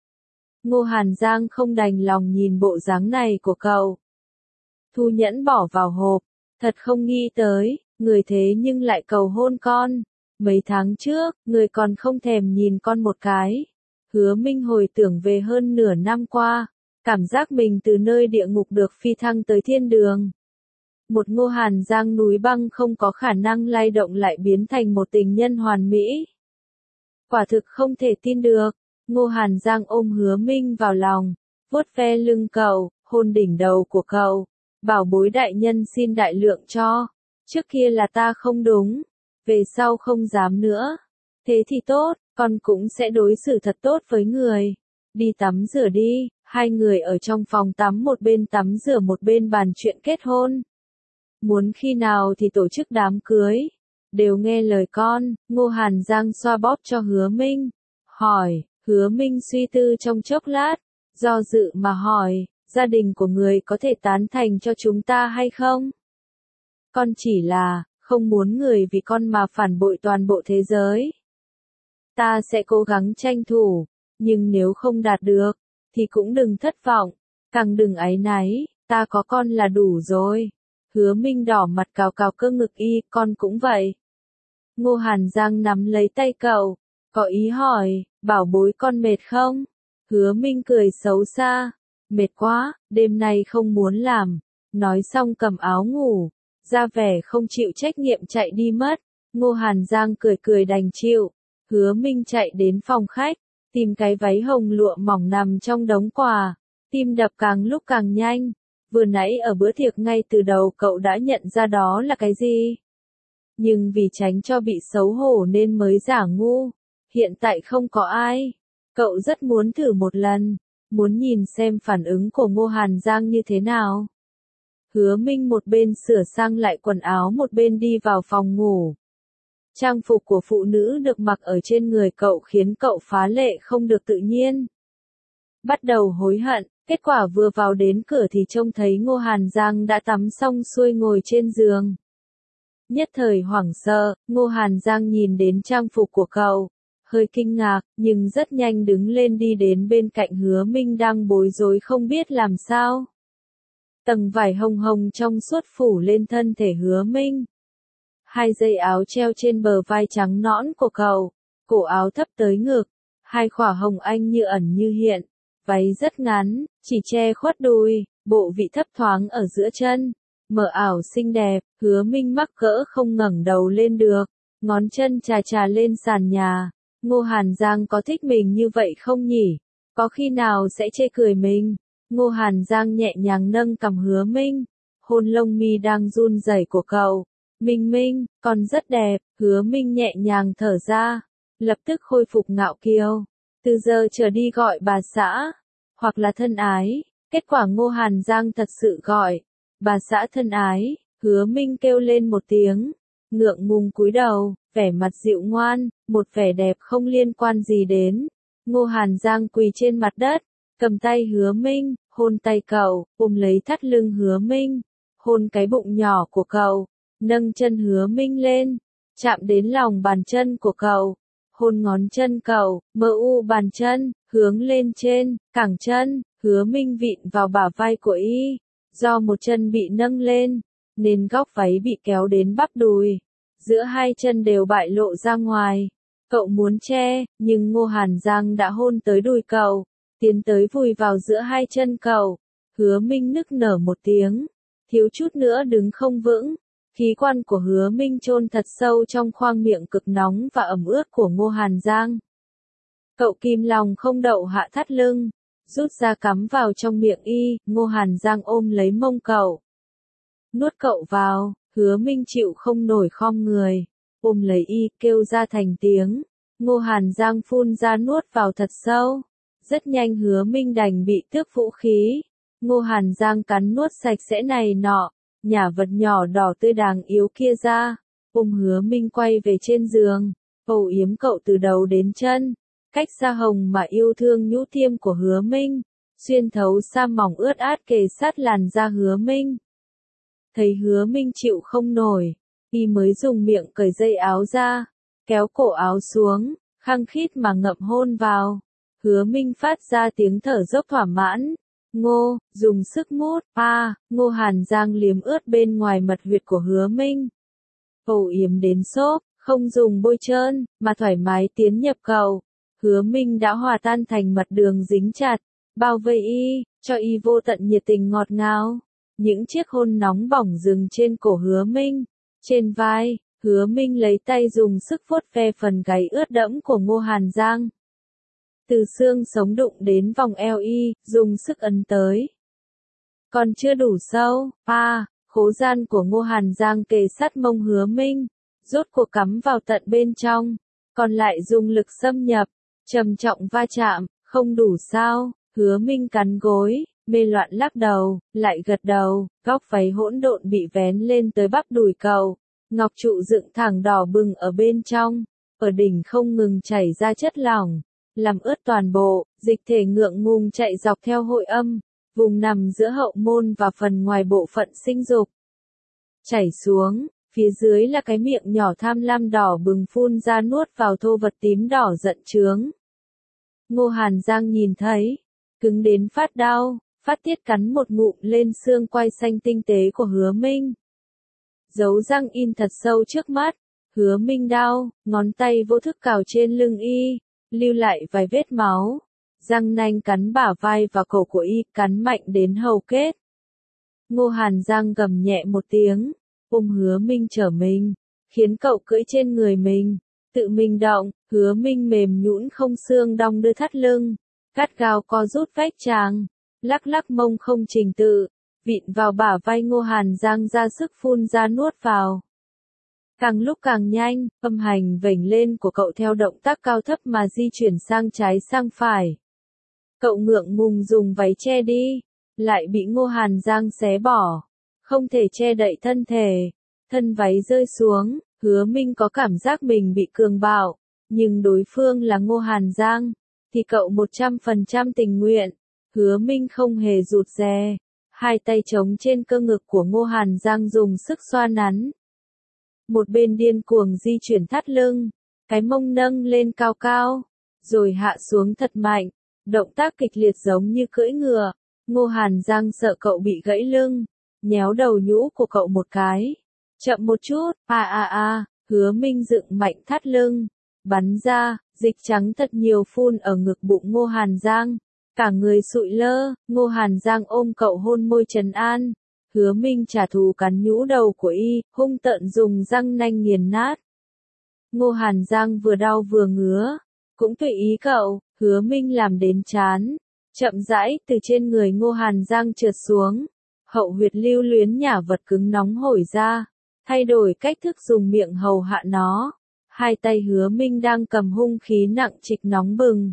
[SPEAKER 1] Ngô Hàn Giang không đành lòng nhìn bộ dáng này của cậu. Thu nhẫn bỏ vào hộp, thật không nghĩ tới, người thế nhưng lại cầu hôn con. Mấy tháng trước, người còn không thèm nhìn con một cái. Hứa Minh hồi tưởng về hơn nửa năm qua, cảm giác mình từ nơi địa ngục được phi thăng tới thiên đường. Một Ngô Hàn Giang núi băng không có khả năng lay động lại biến thành một tình nhân hoàn mỹ. Quả thực không thể tin được. Ngô Hàn Giang ôm Hứa Minh vào lòng, vuốt ve lưng cậu, hôn đỉnh đầu của cậu. Bảo bối đại nhân xin đại lượng cho. Trước kia là ta không đúng, về sau không dám nữa. Thế thì tốt, con cũng sẽ đối xử thật tốt với người. Đi tắm rửa đi. Hai người ở trong phòng tắm, một bên tắm rửa một bên bàn chuyện kết hôn. Muốn khi nào thì tổ chức đám cưới. Đều nghe lời con. Ngô Hàn Giang xoa bóp cho Hứa Minh. Hỏi, Hứa Minh suy tư trong chốc lát. Do dự mà hỏi, gia đình của người có thể tán thành cho chúng ta hay không? Con chỉ là, không muốn người vì con mà phản bội toàn bộ thế giới. Ta sẽ cố gắng tranh thủ, nhưng nếu không đạt được, thì cũng đừng thất vọng, càng đừng áy náy, ta có con là đủ rồi. Hứa Minh đỏ mặt cào cào cơ ngực y, con cũng vậy. Ngô Hàn Giang nắm lấy tay cậu, có ý hỏi, bảo bối con mệt không? Hứa Minh cười xấu xa, mệt quá, đêm nay không muốn làm. Nói xong cầm áo ngủ, ra vẻ không chịu trách nhiệm chạy đi mất. Ngô Hàn Giang cười cười đành chịu. Hứa Minh chạy đến phòng khách, tìm cái váy hồng lụa mỏng nằm trong đống quà. Tim đập càng lúc càng nhanh. Vừa nãy ở bữa tiệc ngay từ đầu cậu đã nhận ra đó là cái gì. Nhưng vì tránh cho bị xấu hổ nên mới giả ngu. Hiện tại không có ai. Cậu rất muốn thử một lần. Muốn nhìn xem phản ứng của Ngô Hàn Giang như thế nào. Hứa Minh một bên sửa sang lại quần áo một bên đi vào phòng ngủ. Trang phục của phụ nữ được mặc ở trên người cậu khiến cậu phá lệ không được tự nhiên. Bắt đầu hối hận, kết quả vừa vào đến cửa thì trông thấy Ngô Hàn Giang đã tắm xong xuôi ngồi trên giường. Nhất thời hoảng sợ, Ngô Hàn Giang nhìn đến trang phục của cậu, hơi kinh ngạc, nhưng rất nhanh đứng lên đi đến bên cạnh Hứa Minh đang bối rối không biết làm sao. Tầng vải hồng hồng trong suốt phủ lên thân thể Hứa Minh. Hai dây áo treo trên bờ vai trắng nõn của cậu, cổ áo thấp tới ngực, hai khỏa hồng anh như ẩn như hiện, váy rất ngắn, chỉ che khuất đùi, bộ vị thấp thoáng ở giữa chân, mờ ảo xinh đẹp. Hứa Minh mắc cỡ không ngẩng đầu lên được, ngón chân chà chà lên sàn nhà. Ngô Hàn Giang có thích mình như vậy không nhỉ? Có khi nào sẽ chê cười mình? Ngô Hàn Giang nhẹ nhàng nâng cằm Hứa Minh, hôn lông mi đang run rẩy của cậu. Minh Minh, con rất đẹp. Hứa Minh nhẹ nhàng thở ra, lập tức khôi phục ngạo kiều. Từ giờ trở đi gọi bà xã, hoặc là thân ái. Kết quả Ngô Hàn Giang thật sự gọi bà xã thân ái. Hứa Minh kêu lên một tiếng, ngượng ngùng cúi đầu, vẻ mặt dịu ngoan, một vẻ đẹp không liên quan gì đến. Ngô Hàn Giang quỳ trên mặt đất, cầm tay Hứa Minh, hôn tay cậu, ôm lấy thắt lưng Hứa Minh, hôn cái bụng nhỏ của cậu, nâng chân Hứa Minh lên, chạm đến lòng bàn chân của cậu, hôn ngón chân cậu, mơ u bàn chân, hướng lên trên, cẳng chân. Hứa Minh vịn vào bả vai của y, do một chân bị nâng lên, nên góc váy bị kéo đến bắp đùi, giữa hai chân đều bại lộ ra ngoài. Cậu muốn che, nhưng Ngô Hàn Giang đã hôn tới đùi cậu, tiến tới vùi vào giữa hai chân cậu. Hứa Minh nức nở một tiếng, thiếu chút nữa đứng không vững. Khí quan của Hứa Minh chôn thật sâu trong khoang miệng cực nóng và ẩm ướt của Ngô Hàn Giang. Cậu kìm lòng không đậu hạ thắt lưng, rút ra cắm vào trong miệng y. Ngô Hàn Giang ôm lấy mông cậu, nuốt cậu vào. Hứa Minh chịu không nổi khom người, ôm lấy y, kêu ra thành tiếng. Ngô Hàn Giang phun ra nuốt vào thật sâu. Rất nhanh Hứa Minh đành bị tước vũ khí. Ngô Hàn Giang cắn nuốt sạch sẽ này nọ, nhả vật nhỏ đỏ tươi đáng yếu kia ra, ôm Hứa Minh quay về trên giường, âu yếm cậu từ đầu đến chân. Cách da hồng mà yêu thương nhũ tiêm của Hứa Minh, xuyên thấu sa mỏng ướt át kề sát làn da Hứa Minh. Thấy Hứa Minh chịu không nổi, y mới dùng miệng cởi dây áo ra, kéo cổ áo xuống, khăng khít mà ngậm hôn vào. Hứa Minh phát ra tiếng thở dốc thỏa mãn. Ngô, dùng sức mút, a, à, Ngô Hàn Giang liếm ướt bên ngoài mật huyệt của Hứa Minh. Âu yếm đến xốp, không dùng bôi trơn, mà thoải mái tiến nhập cậu. Hứa Minh đã hòa tan thành mật đường dính chặt, bao vây y, cho y vô tận nhiệt tình ngọt ngào. Những chiếc hôn nóng bỏng dừng trên cổ Hứa Minh, trên vai. Hứa Minh lấy tay dùng sức vuốt ve phần gáy ướt đẫm của Ngô Hàn Giang. Từ xương sống đụng đến vòng eo y, dùng sức ấn tới. Còn chưa đủ sâu, a, à, khố gian của Ngô Hàn Giang kề sát mông Hứa Minh, rốt cuộc cắm vào tận bên trong, còn lại dùng lực xâm nhập, trầm trọng va chạm. Không đủ sao? Hứa Minh cắn gối, mê loạn lắc đầu, lại gật đầu. Góc váy hỗn độn bị vén lên tới bắp đùi cậu, ngọc trụ dựng thẳng đỏ bừng ở bên trong, ở đỉnh không ngừng chảy ra chất lỏng, làm ướt toàn bộ. Dịch thể ngượng ngùng chạy dọc theo hội âm, vùng nằm giữa hậu môn và phần ngoài bộ phận sinh dục, chảy xuống. Phía dưới là cái miệng nhỏ tham lam đỏ bừng phun ra nuốt vào thô vật tím đỏ giận chướng. Ngô Hàn Giang nhìn thấy, cứng đến phát đau, phát tiết cắn một ngụm lên xương quai xanh tinh tế của Hứa Minh. Dấu răng in thật sâu trước mắt, Hứa Minh đau, ngón tay vô thức cào trên lưng y, lưu lại vài vết máu. Răng nanh cắn bả vai và cổ của y, cắn mạnh đến hầu kết. Ngô Hàn Giang gầm nhẹ một tiếng, ôm Hứa Minh trở mình, khiến cậu cưỡi trên người mình, tự mình động. Hứa Minh mềm nhũn không xương đong đưa thắt lưng, gắt gao co rút vách tràng, lắc lắc mông không trình tự, vịn vào bả vai Ngô Hàn Giang ra sức phun ra nuốt vào. Càng lúc càng nhanh, âm hành vểnh lên của cậu theo động tác cao thấp mà di chuyển sang trái sang phải. Cậu ngượng ngùng dùng váy che đi, lại bị Ngô Hàn Giang xé bỏ, không thể che đậy thân thể, thân váy rơi xuống. Hứa Minh có cảm giác mình bị cường bạo, nhưng đối phương là Ngô Hàn Giang, thì cậu một trăm phần trăm tình nguyện. Hứa Minh không hề rụt rè, hai tay trống trên cơ ngực của Ngô Hàn Giang dùng sức xoa nắn. Một bên điên cuồng di chuyển thắt lưng, cái mông nâng lên cao cao, rồi hạ xuống thật mạnh, động tác kịch liệt giống như cưỡi ngựa. Ngô Hàn Giang sợ cậu bị gãy lưng, nhéo đầu nhũ của cậu một cái. Chậm một chút, a a a, Hứa Minh dựng mạnh thắt lưng, bắn ra, dịch trắng thật nhiều phun ở ngực bụng Ngô Hàn Giang, cả người sụi lơ. Ngô Hàn Giang ôm cậu hôn môi trấn an. Hứa Minh trả thù cắn nhũ đầu của y, hung tợn dùng răng nanh nghiền nát. Ngô Hàn Giang vừa đau vừa ngứa, cũng tùy ý cậu, Hứa Minh làm đến chán, chậm rãi từ trên người Ngô Hàn Giang trượt xuống, hậu huyệt lưu luyến nhả vật cứng nóng hổi ra, thay đổi cách thức dùng miệng hầu hạ nó. Hai tay Hứa Minh đang cầm hung khí nặng trịch nóng bừng.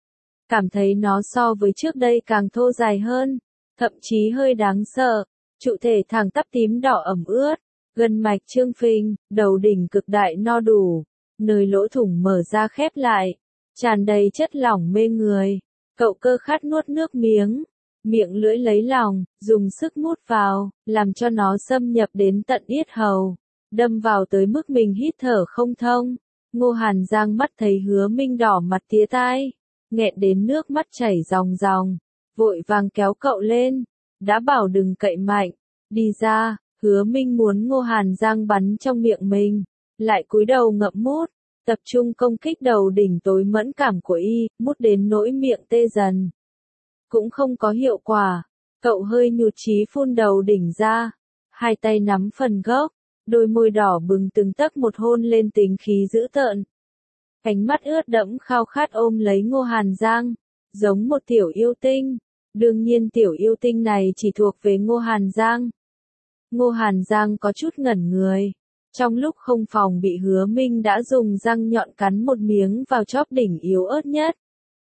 [SPEAKER 1] Cảm thấy nó so với trước đây càng thô dài hơn, thậm chí hơi đáng sợ, trụ thể thẳng tắp tím đỏ ẩm ướt, gân mạch trương phình, đầu đỉnh cực đại no đủ, nơi lỗ thủng mở ra khép lại, tràn đầy chất lỏng mê người. Cậu cơ khát nuốt nước miếng, miệng lưỡi lấy lòng, dùng sức mút vào, làm cho nó xâm nhập đến tận yết hầu, đâm vào tới mức mình hít thở không thông. Ngô Hàn Giang mắt thấy Hứa Minh đỏ mặt tía tai, nghẹn đến nước mắt chảy ròng ròng, vội vàng kéo cậu lên, đã bảo đừng cậy mạnh, đi ra. Hứa Minh muốn Ngô Hàn Giang bắn trong miệng mình, lại cúi đầu ngậm mút, tập trung công kích đầu đỉnh tối mẫn cảm của y, mút đến nỗi miệng tê dần. Cũng không có hiệu quả, cậu hơi nhụt chí phun đầu đỉnh ra, hai tay nắm phần gốc, đôi môi đỏ bừng từng tấc một hôn lên tính khí dữ tợn. Ánh mắt ướt đẫm khao khát ôm lấy Ngô Hàn Giang, giống một tiểu yêu tinh. Đương nhiên tiểu yêu tinh này chỉ thuộc về Ngô Hàn Giang. Ngô Hàn Giang có chút ngẩn người. Trong lúc không phòng bị Hứa Minh đã dùng răng nhọn cắn một miếng vào chóp đỉnh yếu ớt nhất.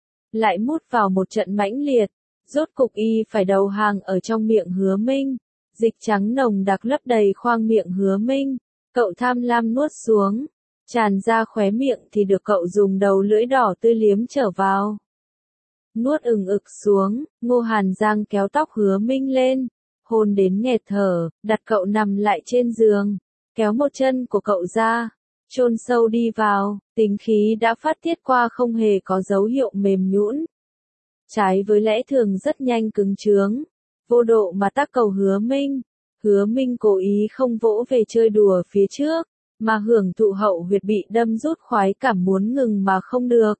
[SPEAKER 1] Lại mút vào một trận mãnh liệt, rốt cục y phải đầu hàng ở trong miệng Hứa Minh. Dịch trắng nồng đặc lấp đầy khoang miệng Hứa Minh, cậu tham lam nuốt xuống, tràn ra khóe miệng thì được cậu dùng đầu lưỡi đỏ tươi liếm trở vào. Nuốt ừng ực xuống, Ngô Hàn Giang kéo tóc Hứa Minh lên, hôn đến nghẹt thở, đặt cậu nằm lại trên giường, kéo một chân của cậu ra, chôn sâu đi vào, tính khí đã phát tiết qua không hề có dấu hiệu mềm nhũn. Trái với lẽ thường rất nhanh cứng trướng, vô độ mà tác cầu Hứa Minh. Hứa Minh cố ý không vỗ về chơi đùa phía trước, mà hưởng thụ hậu huyệt bị đâm rút khoái cảm muốn ngừng mà không được.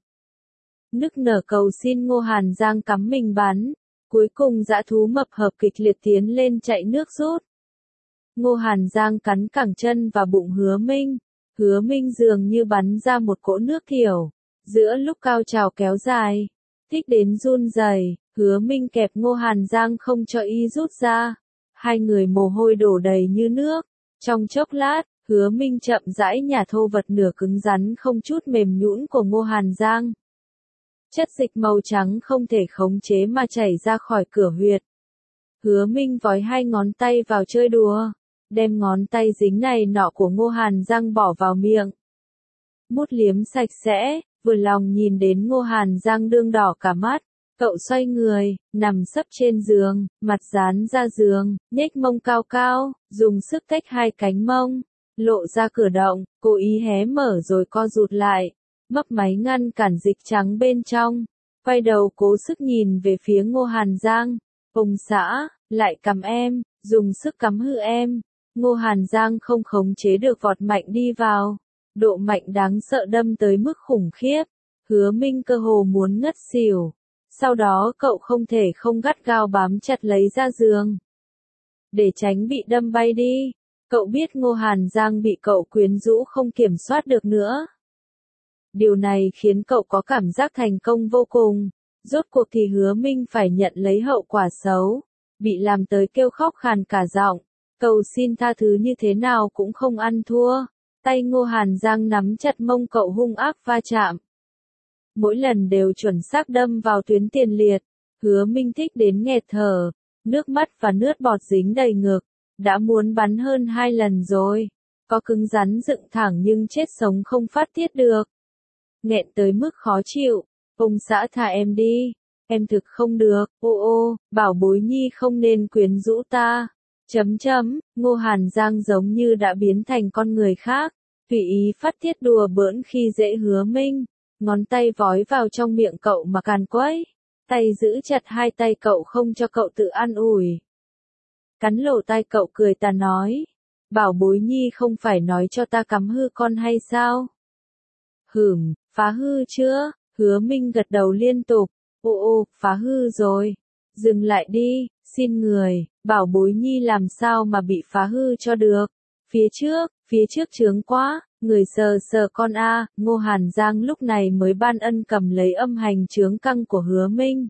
[SPEAKER 1] Nức nở cầu xin Ngô Hàn Giang cắm mình bắn, cuối cùng dã thú mập hợp kịch liệt tiến lên chạy nước rút. Ngô Hàn Giang cắn cẳng chân và bụng Hứa Minh, Hứa Minh dường như bắn ra một cỗ nước thiểu, giữa lúc cao trào kéo dài, thích đến run rẩy. Hứa Minh kẹp Ngô Hàn Giang không cho y rút ra, hai người mồ hôi đổ đầy như nước. Trong chốc lát, Hứa Minh chậm rãi nhả thô vật nửa cứng rắn không chút mềm nhũn của Ngô Hàn Giang. Chất dịch màu trắng không thể khống chế mà chảy ra khỏi cửa huyệt. Hứa Minh vói hai ngón tay vào chơi đùa, đem ngón tay dính này nọ của Ngô Hàn Giang bỏ vào miệng. Mút liếm sạch sẽ, vừa lòng nhìn đến Ngô Hàn Giang đương đỏ cả mắt. Cậu xoay người, nằm sấp trên giường, mặt dán ra giường, nhếch mông cao cao, dùng sức tách hai cánh mông, lộ ra cửa động, cố ý hé mở rồi co rụt lại, mấp máy ngăn cản dịch trắng bên trong, quay đầu cố sức nhìn về phía Ngô Hàn Giang. Ông xã, lại cắm em, dùng sức cắm hư em. Ngô Hàn Giang không khống chế được vọt mạnh đi vào, độ mạnh đáng sợ đâm tới mức khủng khiếp. Hứa Minh cơ hồ muốn ngất xỉu. Sau đó cậu không thể không gắt gao bám chặt lấy ra giường. Để tránh bị đâm bay đi, cậu biết Ngô Hàn Giang bị cậu quyến rũ không kiểm soát được nữa. Điều này khiến cậu có cảm giác thành công vô cùng. Rốt cuộc thì Hứa Minh phải nhận lấy hậu quả xấu, bị làm tới kêu khóc khàn cả giọng, cầu xin tha thứ như thế nào cũng không ăn thua. Tay Ngô Hàn Giang nắm chặt mông cậu hung ác va chạm. Mỗi lần đều chuẩn xác đâm vào tuyến tiền liệt. Hứa Minh thích đến nghẹt thở, nước mắt và nước bọt dính đầy ngực, đã muốn bắn hơn hai lần rồi. Có cứng rắn dựng thẳng nhưng chết sống không phát tiết được. Nghẹn tới mức khó chịu, ông xã thả em đi, em thực không được, ô ô, bảo bối nhi không nên quyến rũ ta. Chấm chấm, Ngô Hàn Giang giống như đã biến thành con người khác, tùy ý phát tiết đùa bỡn khi dễ Hứa Minh. Ngón tay vói vào trong miệng cậu mà càn quấy, tay giữ chặt hai tay cậu không cho cậu tự an ủi. Cắn lỗ tai cậu cười ta nói, bảo bối nhi không phải nói cho ta cắm hư con hay sao? Hửm, phá hư chưa? Hứa Minh gật đầu liên tục, ô ô, phá hư rồi. Dừng lại đi, xin người, bảo bối nhi làm sao mà bị phá hư cho được. Phía trước, phía trước chướng quá, người sờ sờ con a, Ngô Hàn Giang lúc này mới ban ân cầm lấy âm hành chướng căng của Hứa Minh.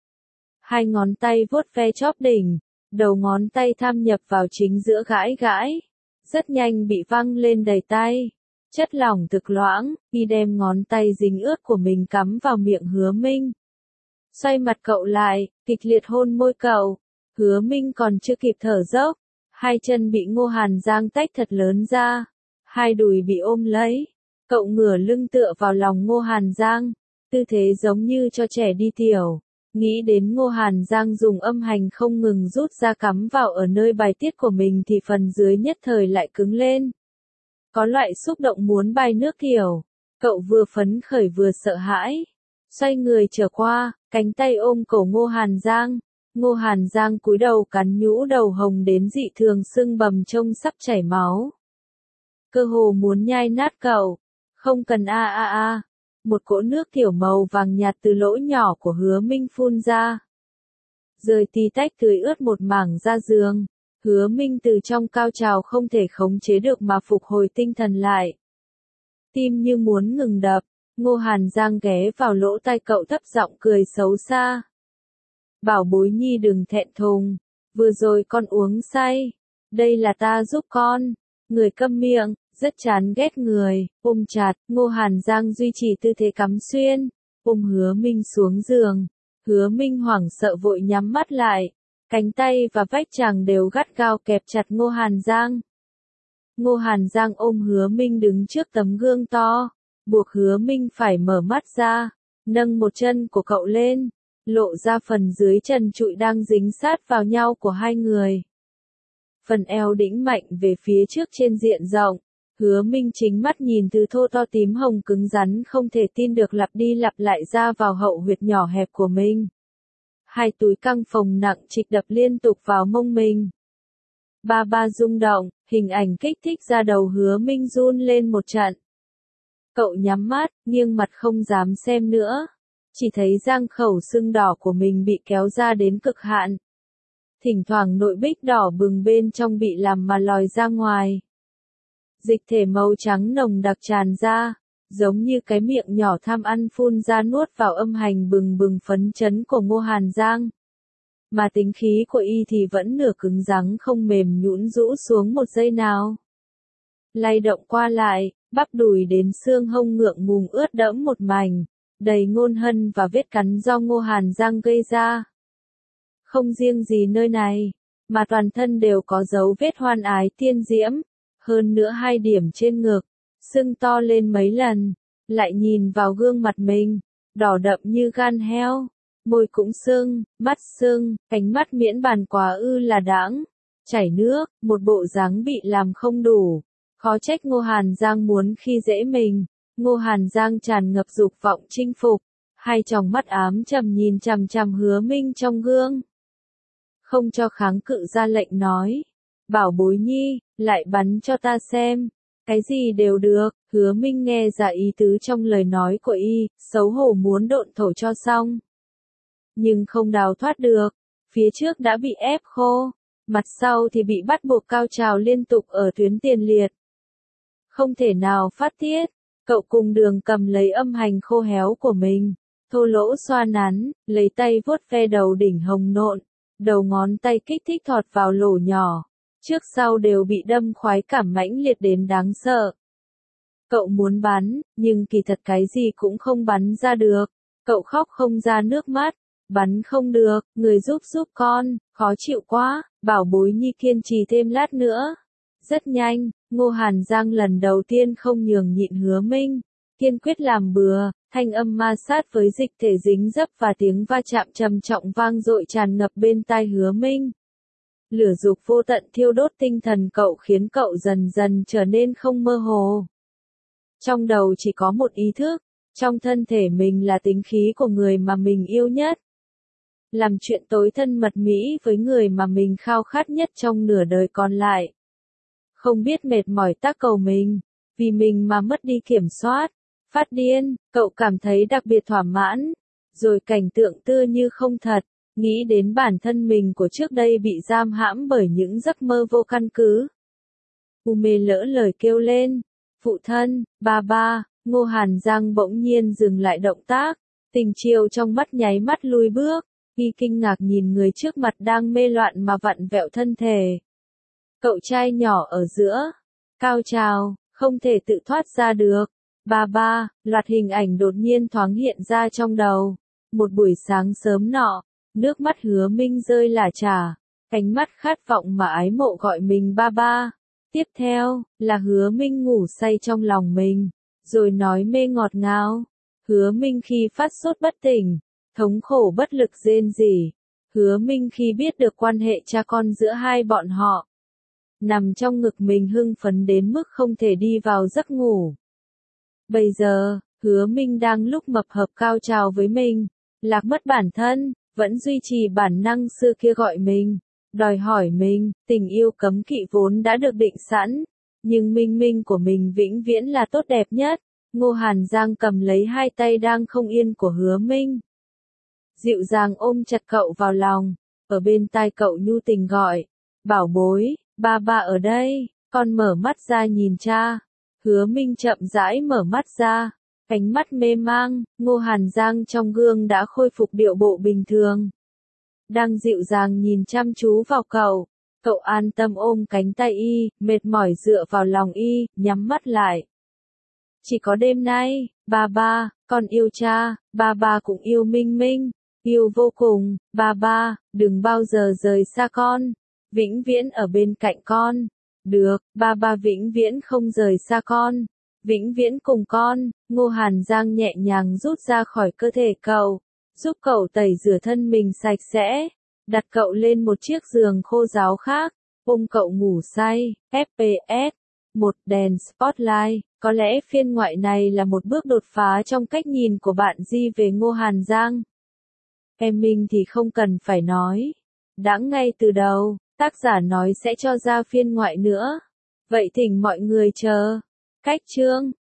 [SPEAKER 1] Hai ngón tay vuốt ve chóp đỉnh, đầu ngón tay tham nhập vào chính giữa gãi gãi, rất nhanh bị văng lên đầy tay. Chất lỏng thực loãng, y đem ngón tay dính ướt của mình cắm vào miệng Hứa Minh. Xoay mặt cậu lại, kịch liệt hôn môi cậu. Hứa Minh còn chưa kịp thở dốc, hai chân bị Ngô Hàn Giang tách thật lớn ra, hai đùi bị ôm lấy. Cậu ngửa lưng tựa vào lòng Ngô Hàn Giang, tư thế giống như cho trẻ đi tiểu. Nghĩ đến Ngô Hàn Giang dùng âm hành không ngừng rút ra cắm vào ở nơi bài tiết của mình thì phần dưới nhất thời lại cứng lên. Có loại xúc động muốn bay nước kiểu. Cậu vừa phấn khởi vừa sợ hãi. Xoay người trở qua, cánh tay ôm cổ Ngô Hàn Giang. Ngô Hàn Giang cúi đầu cắn nhũ đầu hồng đến dị thường sưng bầm trông sắp chảy máu. Cơ hồ muốn nhai nát cậu. Không cần a a a. Một cỗ nước tiểu màu vàng nhạt từ lỗ nhỏ của Hứa Minh phun ra. Rơi tí tách tưới ướt một mảng da giường. Hứa Minh từ trong cao trào không thể khống chế được mà phục hồi tinh thần lại. Tim như muốn ngừng đập, Ngô Hàn Giang ghé vào lỗ tai cậu thấp giọng cười xấu xa. Bảo bối nhi đừng thẹn thùng, vừa rồi con uống say, đây là ta giúp con. Người câm miệng, rất chán ghét người, ôm chặt, Ngô Hàn Giang duy trì tư thế cắm xuyên, ôm Hứa Minh xuống giường. Hứa Minh hoảng sợ vội nhắm mắt lại, cánh tay và vách chàng đều gắt gao kẹp chặt Ngô Hàn Giang. Ngô Hàn Giang ôm Hứa Minh đứng trước tấm gương to, buộc Hứa Minh phải mở mắt ra, nâng một chân của cậu lên, lộ ra phần dưới trần trụi đang dính sát vào nhau của hai người. Phần eo đĩnh mạnh về phía trước trên diện rộng, Hứa Minh chính mắt nhìn từ thô to tím hồng cứng rắn không thể tin được lặp đi lặp lại ra vào hậu huyệt nhỏ hẹp của mình. Hai túi căng phồng nặng trịch đập liên tục vào mông mình. Ba ba rung động, hình ảnh kích thích ra đầu Hứa Minh run lên một trận. Cậu nhắm mắt, nghiêng mặt không dám xem nữa. Chỉ thấy răng khẩu sưng đỏ của mình bị kéo ra đến cực hạn. Thỉnh thoảng nội bích đỏ bừng bên trong bị làm mà lòi ra ngoài. Dịch thể màu trắng nồng đặc tràn ra, giống như cái miệng nhỏ tham ăn phun ra nuốt vào âm hành bừng bừng phấn chấn của Ngô Hàn Giang. Mà tính khí của y thì vẫn nửa cứng rắn không mềm nhũn rũ xuống một giây nào. Lay động qua lại, bắp đùi đến xương hông ngượng ngùng ướt đẫm một mảnh, đầy ngôn hân và vết cắn do Ngô Hàn Giang gây ra. Không riêng gì nơi này, mà toàn thân đều có dấu vết hoan ái tiên diễm, hơn nữa hai điểm trên ngực, sưng to lên mấy lần, lại nhìn vào gương mặt mình, đỏ đậm như gan heo, môi cũng sưng, mắt sưng, cánh mắt miễn bàn quá ư là đãng, chảy nước, một bộ dáng bị làm không đủ, khó trách Ngô Hàn Giang muốn khi dễ mình. Ngô Hàn Giang tràn ngập dục vọng chinh phục, hai tròng mắt ám trầm nhìn chằm chằm Hứa Minh trong gương. Không cho kháng cự ra lệnh nói, bảo bối nhi, lại bắn cho ta xem, cái gì đều được. Hứa Minh nghe ra ý tứ trong lời nói của y, xấu hổ muốn độn thổ cho xong. Nhưng không đào thoát được, phía trước đã bị ép khô, mặt sau thì bị bắt buộc cao trào liên tục ở tuyến tiền liệt. Không thể nào phát tiết. Cậu cùng Đường cầm lấy âm hành khô héo của mình, thô lỗ xoa nắn, lấy tay vuốt ve đầu đỉnh hồng nộn, đầu ngón tay kích thích thọt vào lỗ nhỏ, trước sau đều bị đâm khoái cảm mãnh liệt đến đáng sợ. Cậu muốn bắn, nhưng kỳ thật cái gì cũng không bắn ra được, cậu khóc không ra nước mắt, bắn không được, người giúp giúp con, khó chịu quá, bảo bối nhi kiên trì thêm lát nữa. Rất nhanh, Ngô Hàn Giang lần đầu tiên không nhường nhịn Hứa Minh, kiên quyết làm bừa, thanh âm ma sát với dịch thể dính dấp và tiếng va chạm trầm trọng vang dội tràn ngập bên tai Hứa Minh. Lửa dục vô tận thiêu đốt tinh thần cậu khiến cậu dần dần trở nên không mơ hồ. Trong đầu chỉ có một ý thức, trong thân thể mình là tính khí của người mà mình yêu nhất. Làm chuyện tối thân mật mỹ với người mà mình khao khát nhất trong nửa đời còn lại. Không biết mệt mỏi tác cầu mình, vì mình mà mất đi kiểm soát, phát điên, cậu cảm thấy đặc biệt thỏa mãn, rồi cảnh tượng tựa như không thật, nghĩ đến bản thân mình của trước đây bị giam hãm bởi những giấc mơ vô căn cứ. U mê lỡ lời kêu lên. Phụ thân, ba ba, Ngô Hàn Giang bỗng nhiên dừng lại động tác, tình chiều trong mắt nháy mắt lùi bước, y kinh ngạc nhìn người trước mặt đang mê loạn mà vặn vẹo thân thể. Cậu trai nhỏ ở giữa, cao trào, không thể tự thoát ra được. Ba ba, loạt hình ảnh đột nhiên thoáng hiện ra trong đầu. Một buổi sáng sớm nọ, nước mắt Hứa Minh rơi lả chả, ánh mắt khát vọng mà ái mộ gọi mình ba ba. Tiếp theo, là Hứa Minh ngủ say trong lòng mình, rồi nói mê ngọt ngào. Hứa Minh khi phát sốt bất tỉnh, thống khổ bất lực rên rỉ. Hứa Minh khi biết được quan hệ cha con giữa hai bọn họ, nằm trong ngực mình hưng phấn đến mức không thể đi vào giấc ngủ. Bây giờ, Hứa Minh đang lúc mập hợp cao trào với mình, lạc mất bản thân, vẫn duy trì bản năng xưa kia gọi mình, đòi hỏi mình, tình yêu cấm kỵ vốn đã được định sẵn, nhưng minh minh của mình vĩnh viễn là tốt đẹp nhất. Ngô Hàn Giang cầm lấy hai tay đang không yên của Hứa Minh, dịu dàng ôm chặt cậu vào lòng, ở bên tai cậu nhu tình gọi, bảo bối, ba ba ở đây, con mở mắt ra nhìn cha. Hứa Minh chậm rãi mở mắt ra, ánh mắt mê mang. Ngô Hàn Giang trong gương đã khôi phục điệu bộ bình thường, đang dịu dàng nhìn chăm chú vào cậu. Cậu an tâm ôm cánh tay y, mệt mỏi dựa vào lòng y, nhắm mắt lại. Chỉ có đêm nay, ba ba, con yêu cha, ba ba cũng yêu Minh Minh, yêu vô cùng. Ba ba, đừng bao giờ rời xa con, vĩnh viễn ở bên cạnh con. Được, ba ba vĩnh viễn không rời xa con, vĩnh viễn cùng con. Ngô Hàn Giang nhẹ nhàng rút ra khỏi cơ thể cậu, giúp cậu tẩy rửa thân mình sạch sẽ, đặt cậu lên một chiếc giường khô ráo khác, ôm cậu ngủ say. ép pê ét một đèn spotlight. Có lẽ phiên ngoại này là một bước đột phá trong cách nhìn của bạn Di về Ngô Hàn Giang. Em Minh thì không cần phải nói, đã ngay từ đầu, tác giả nói sẽ cho ra phiên ngoại nữa. Vậy thỉnh mọi người chờ. Cách chương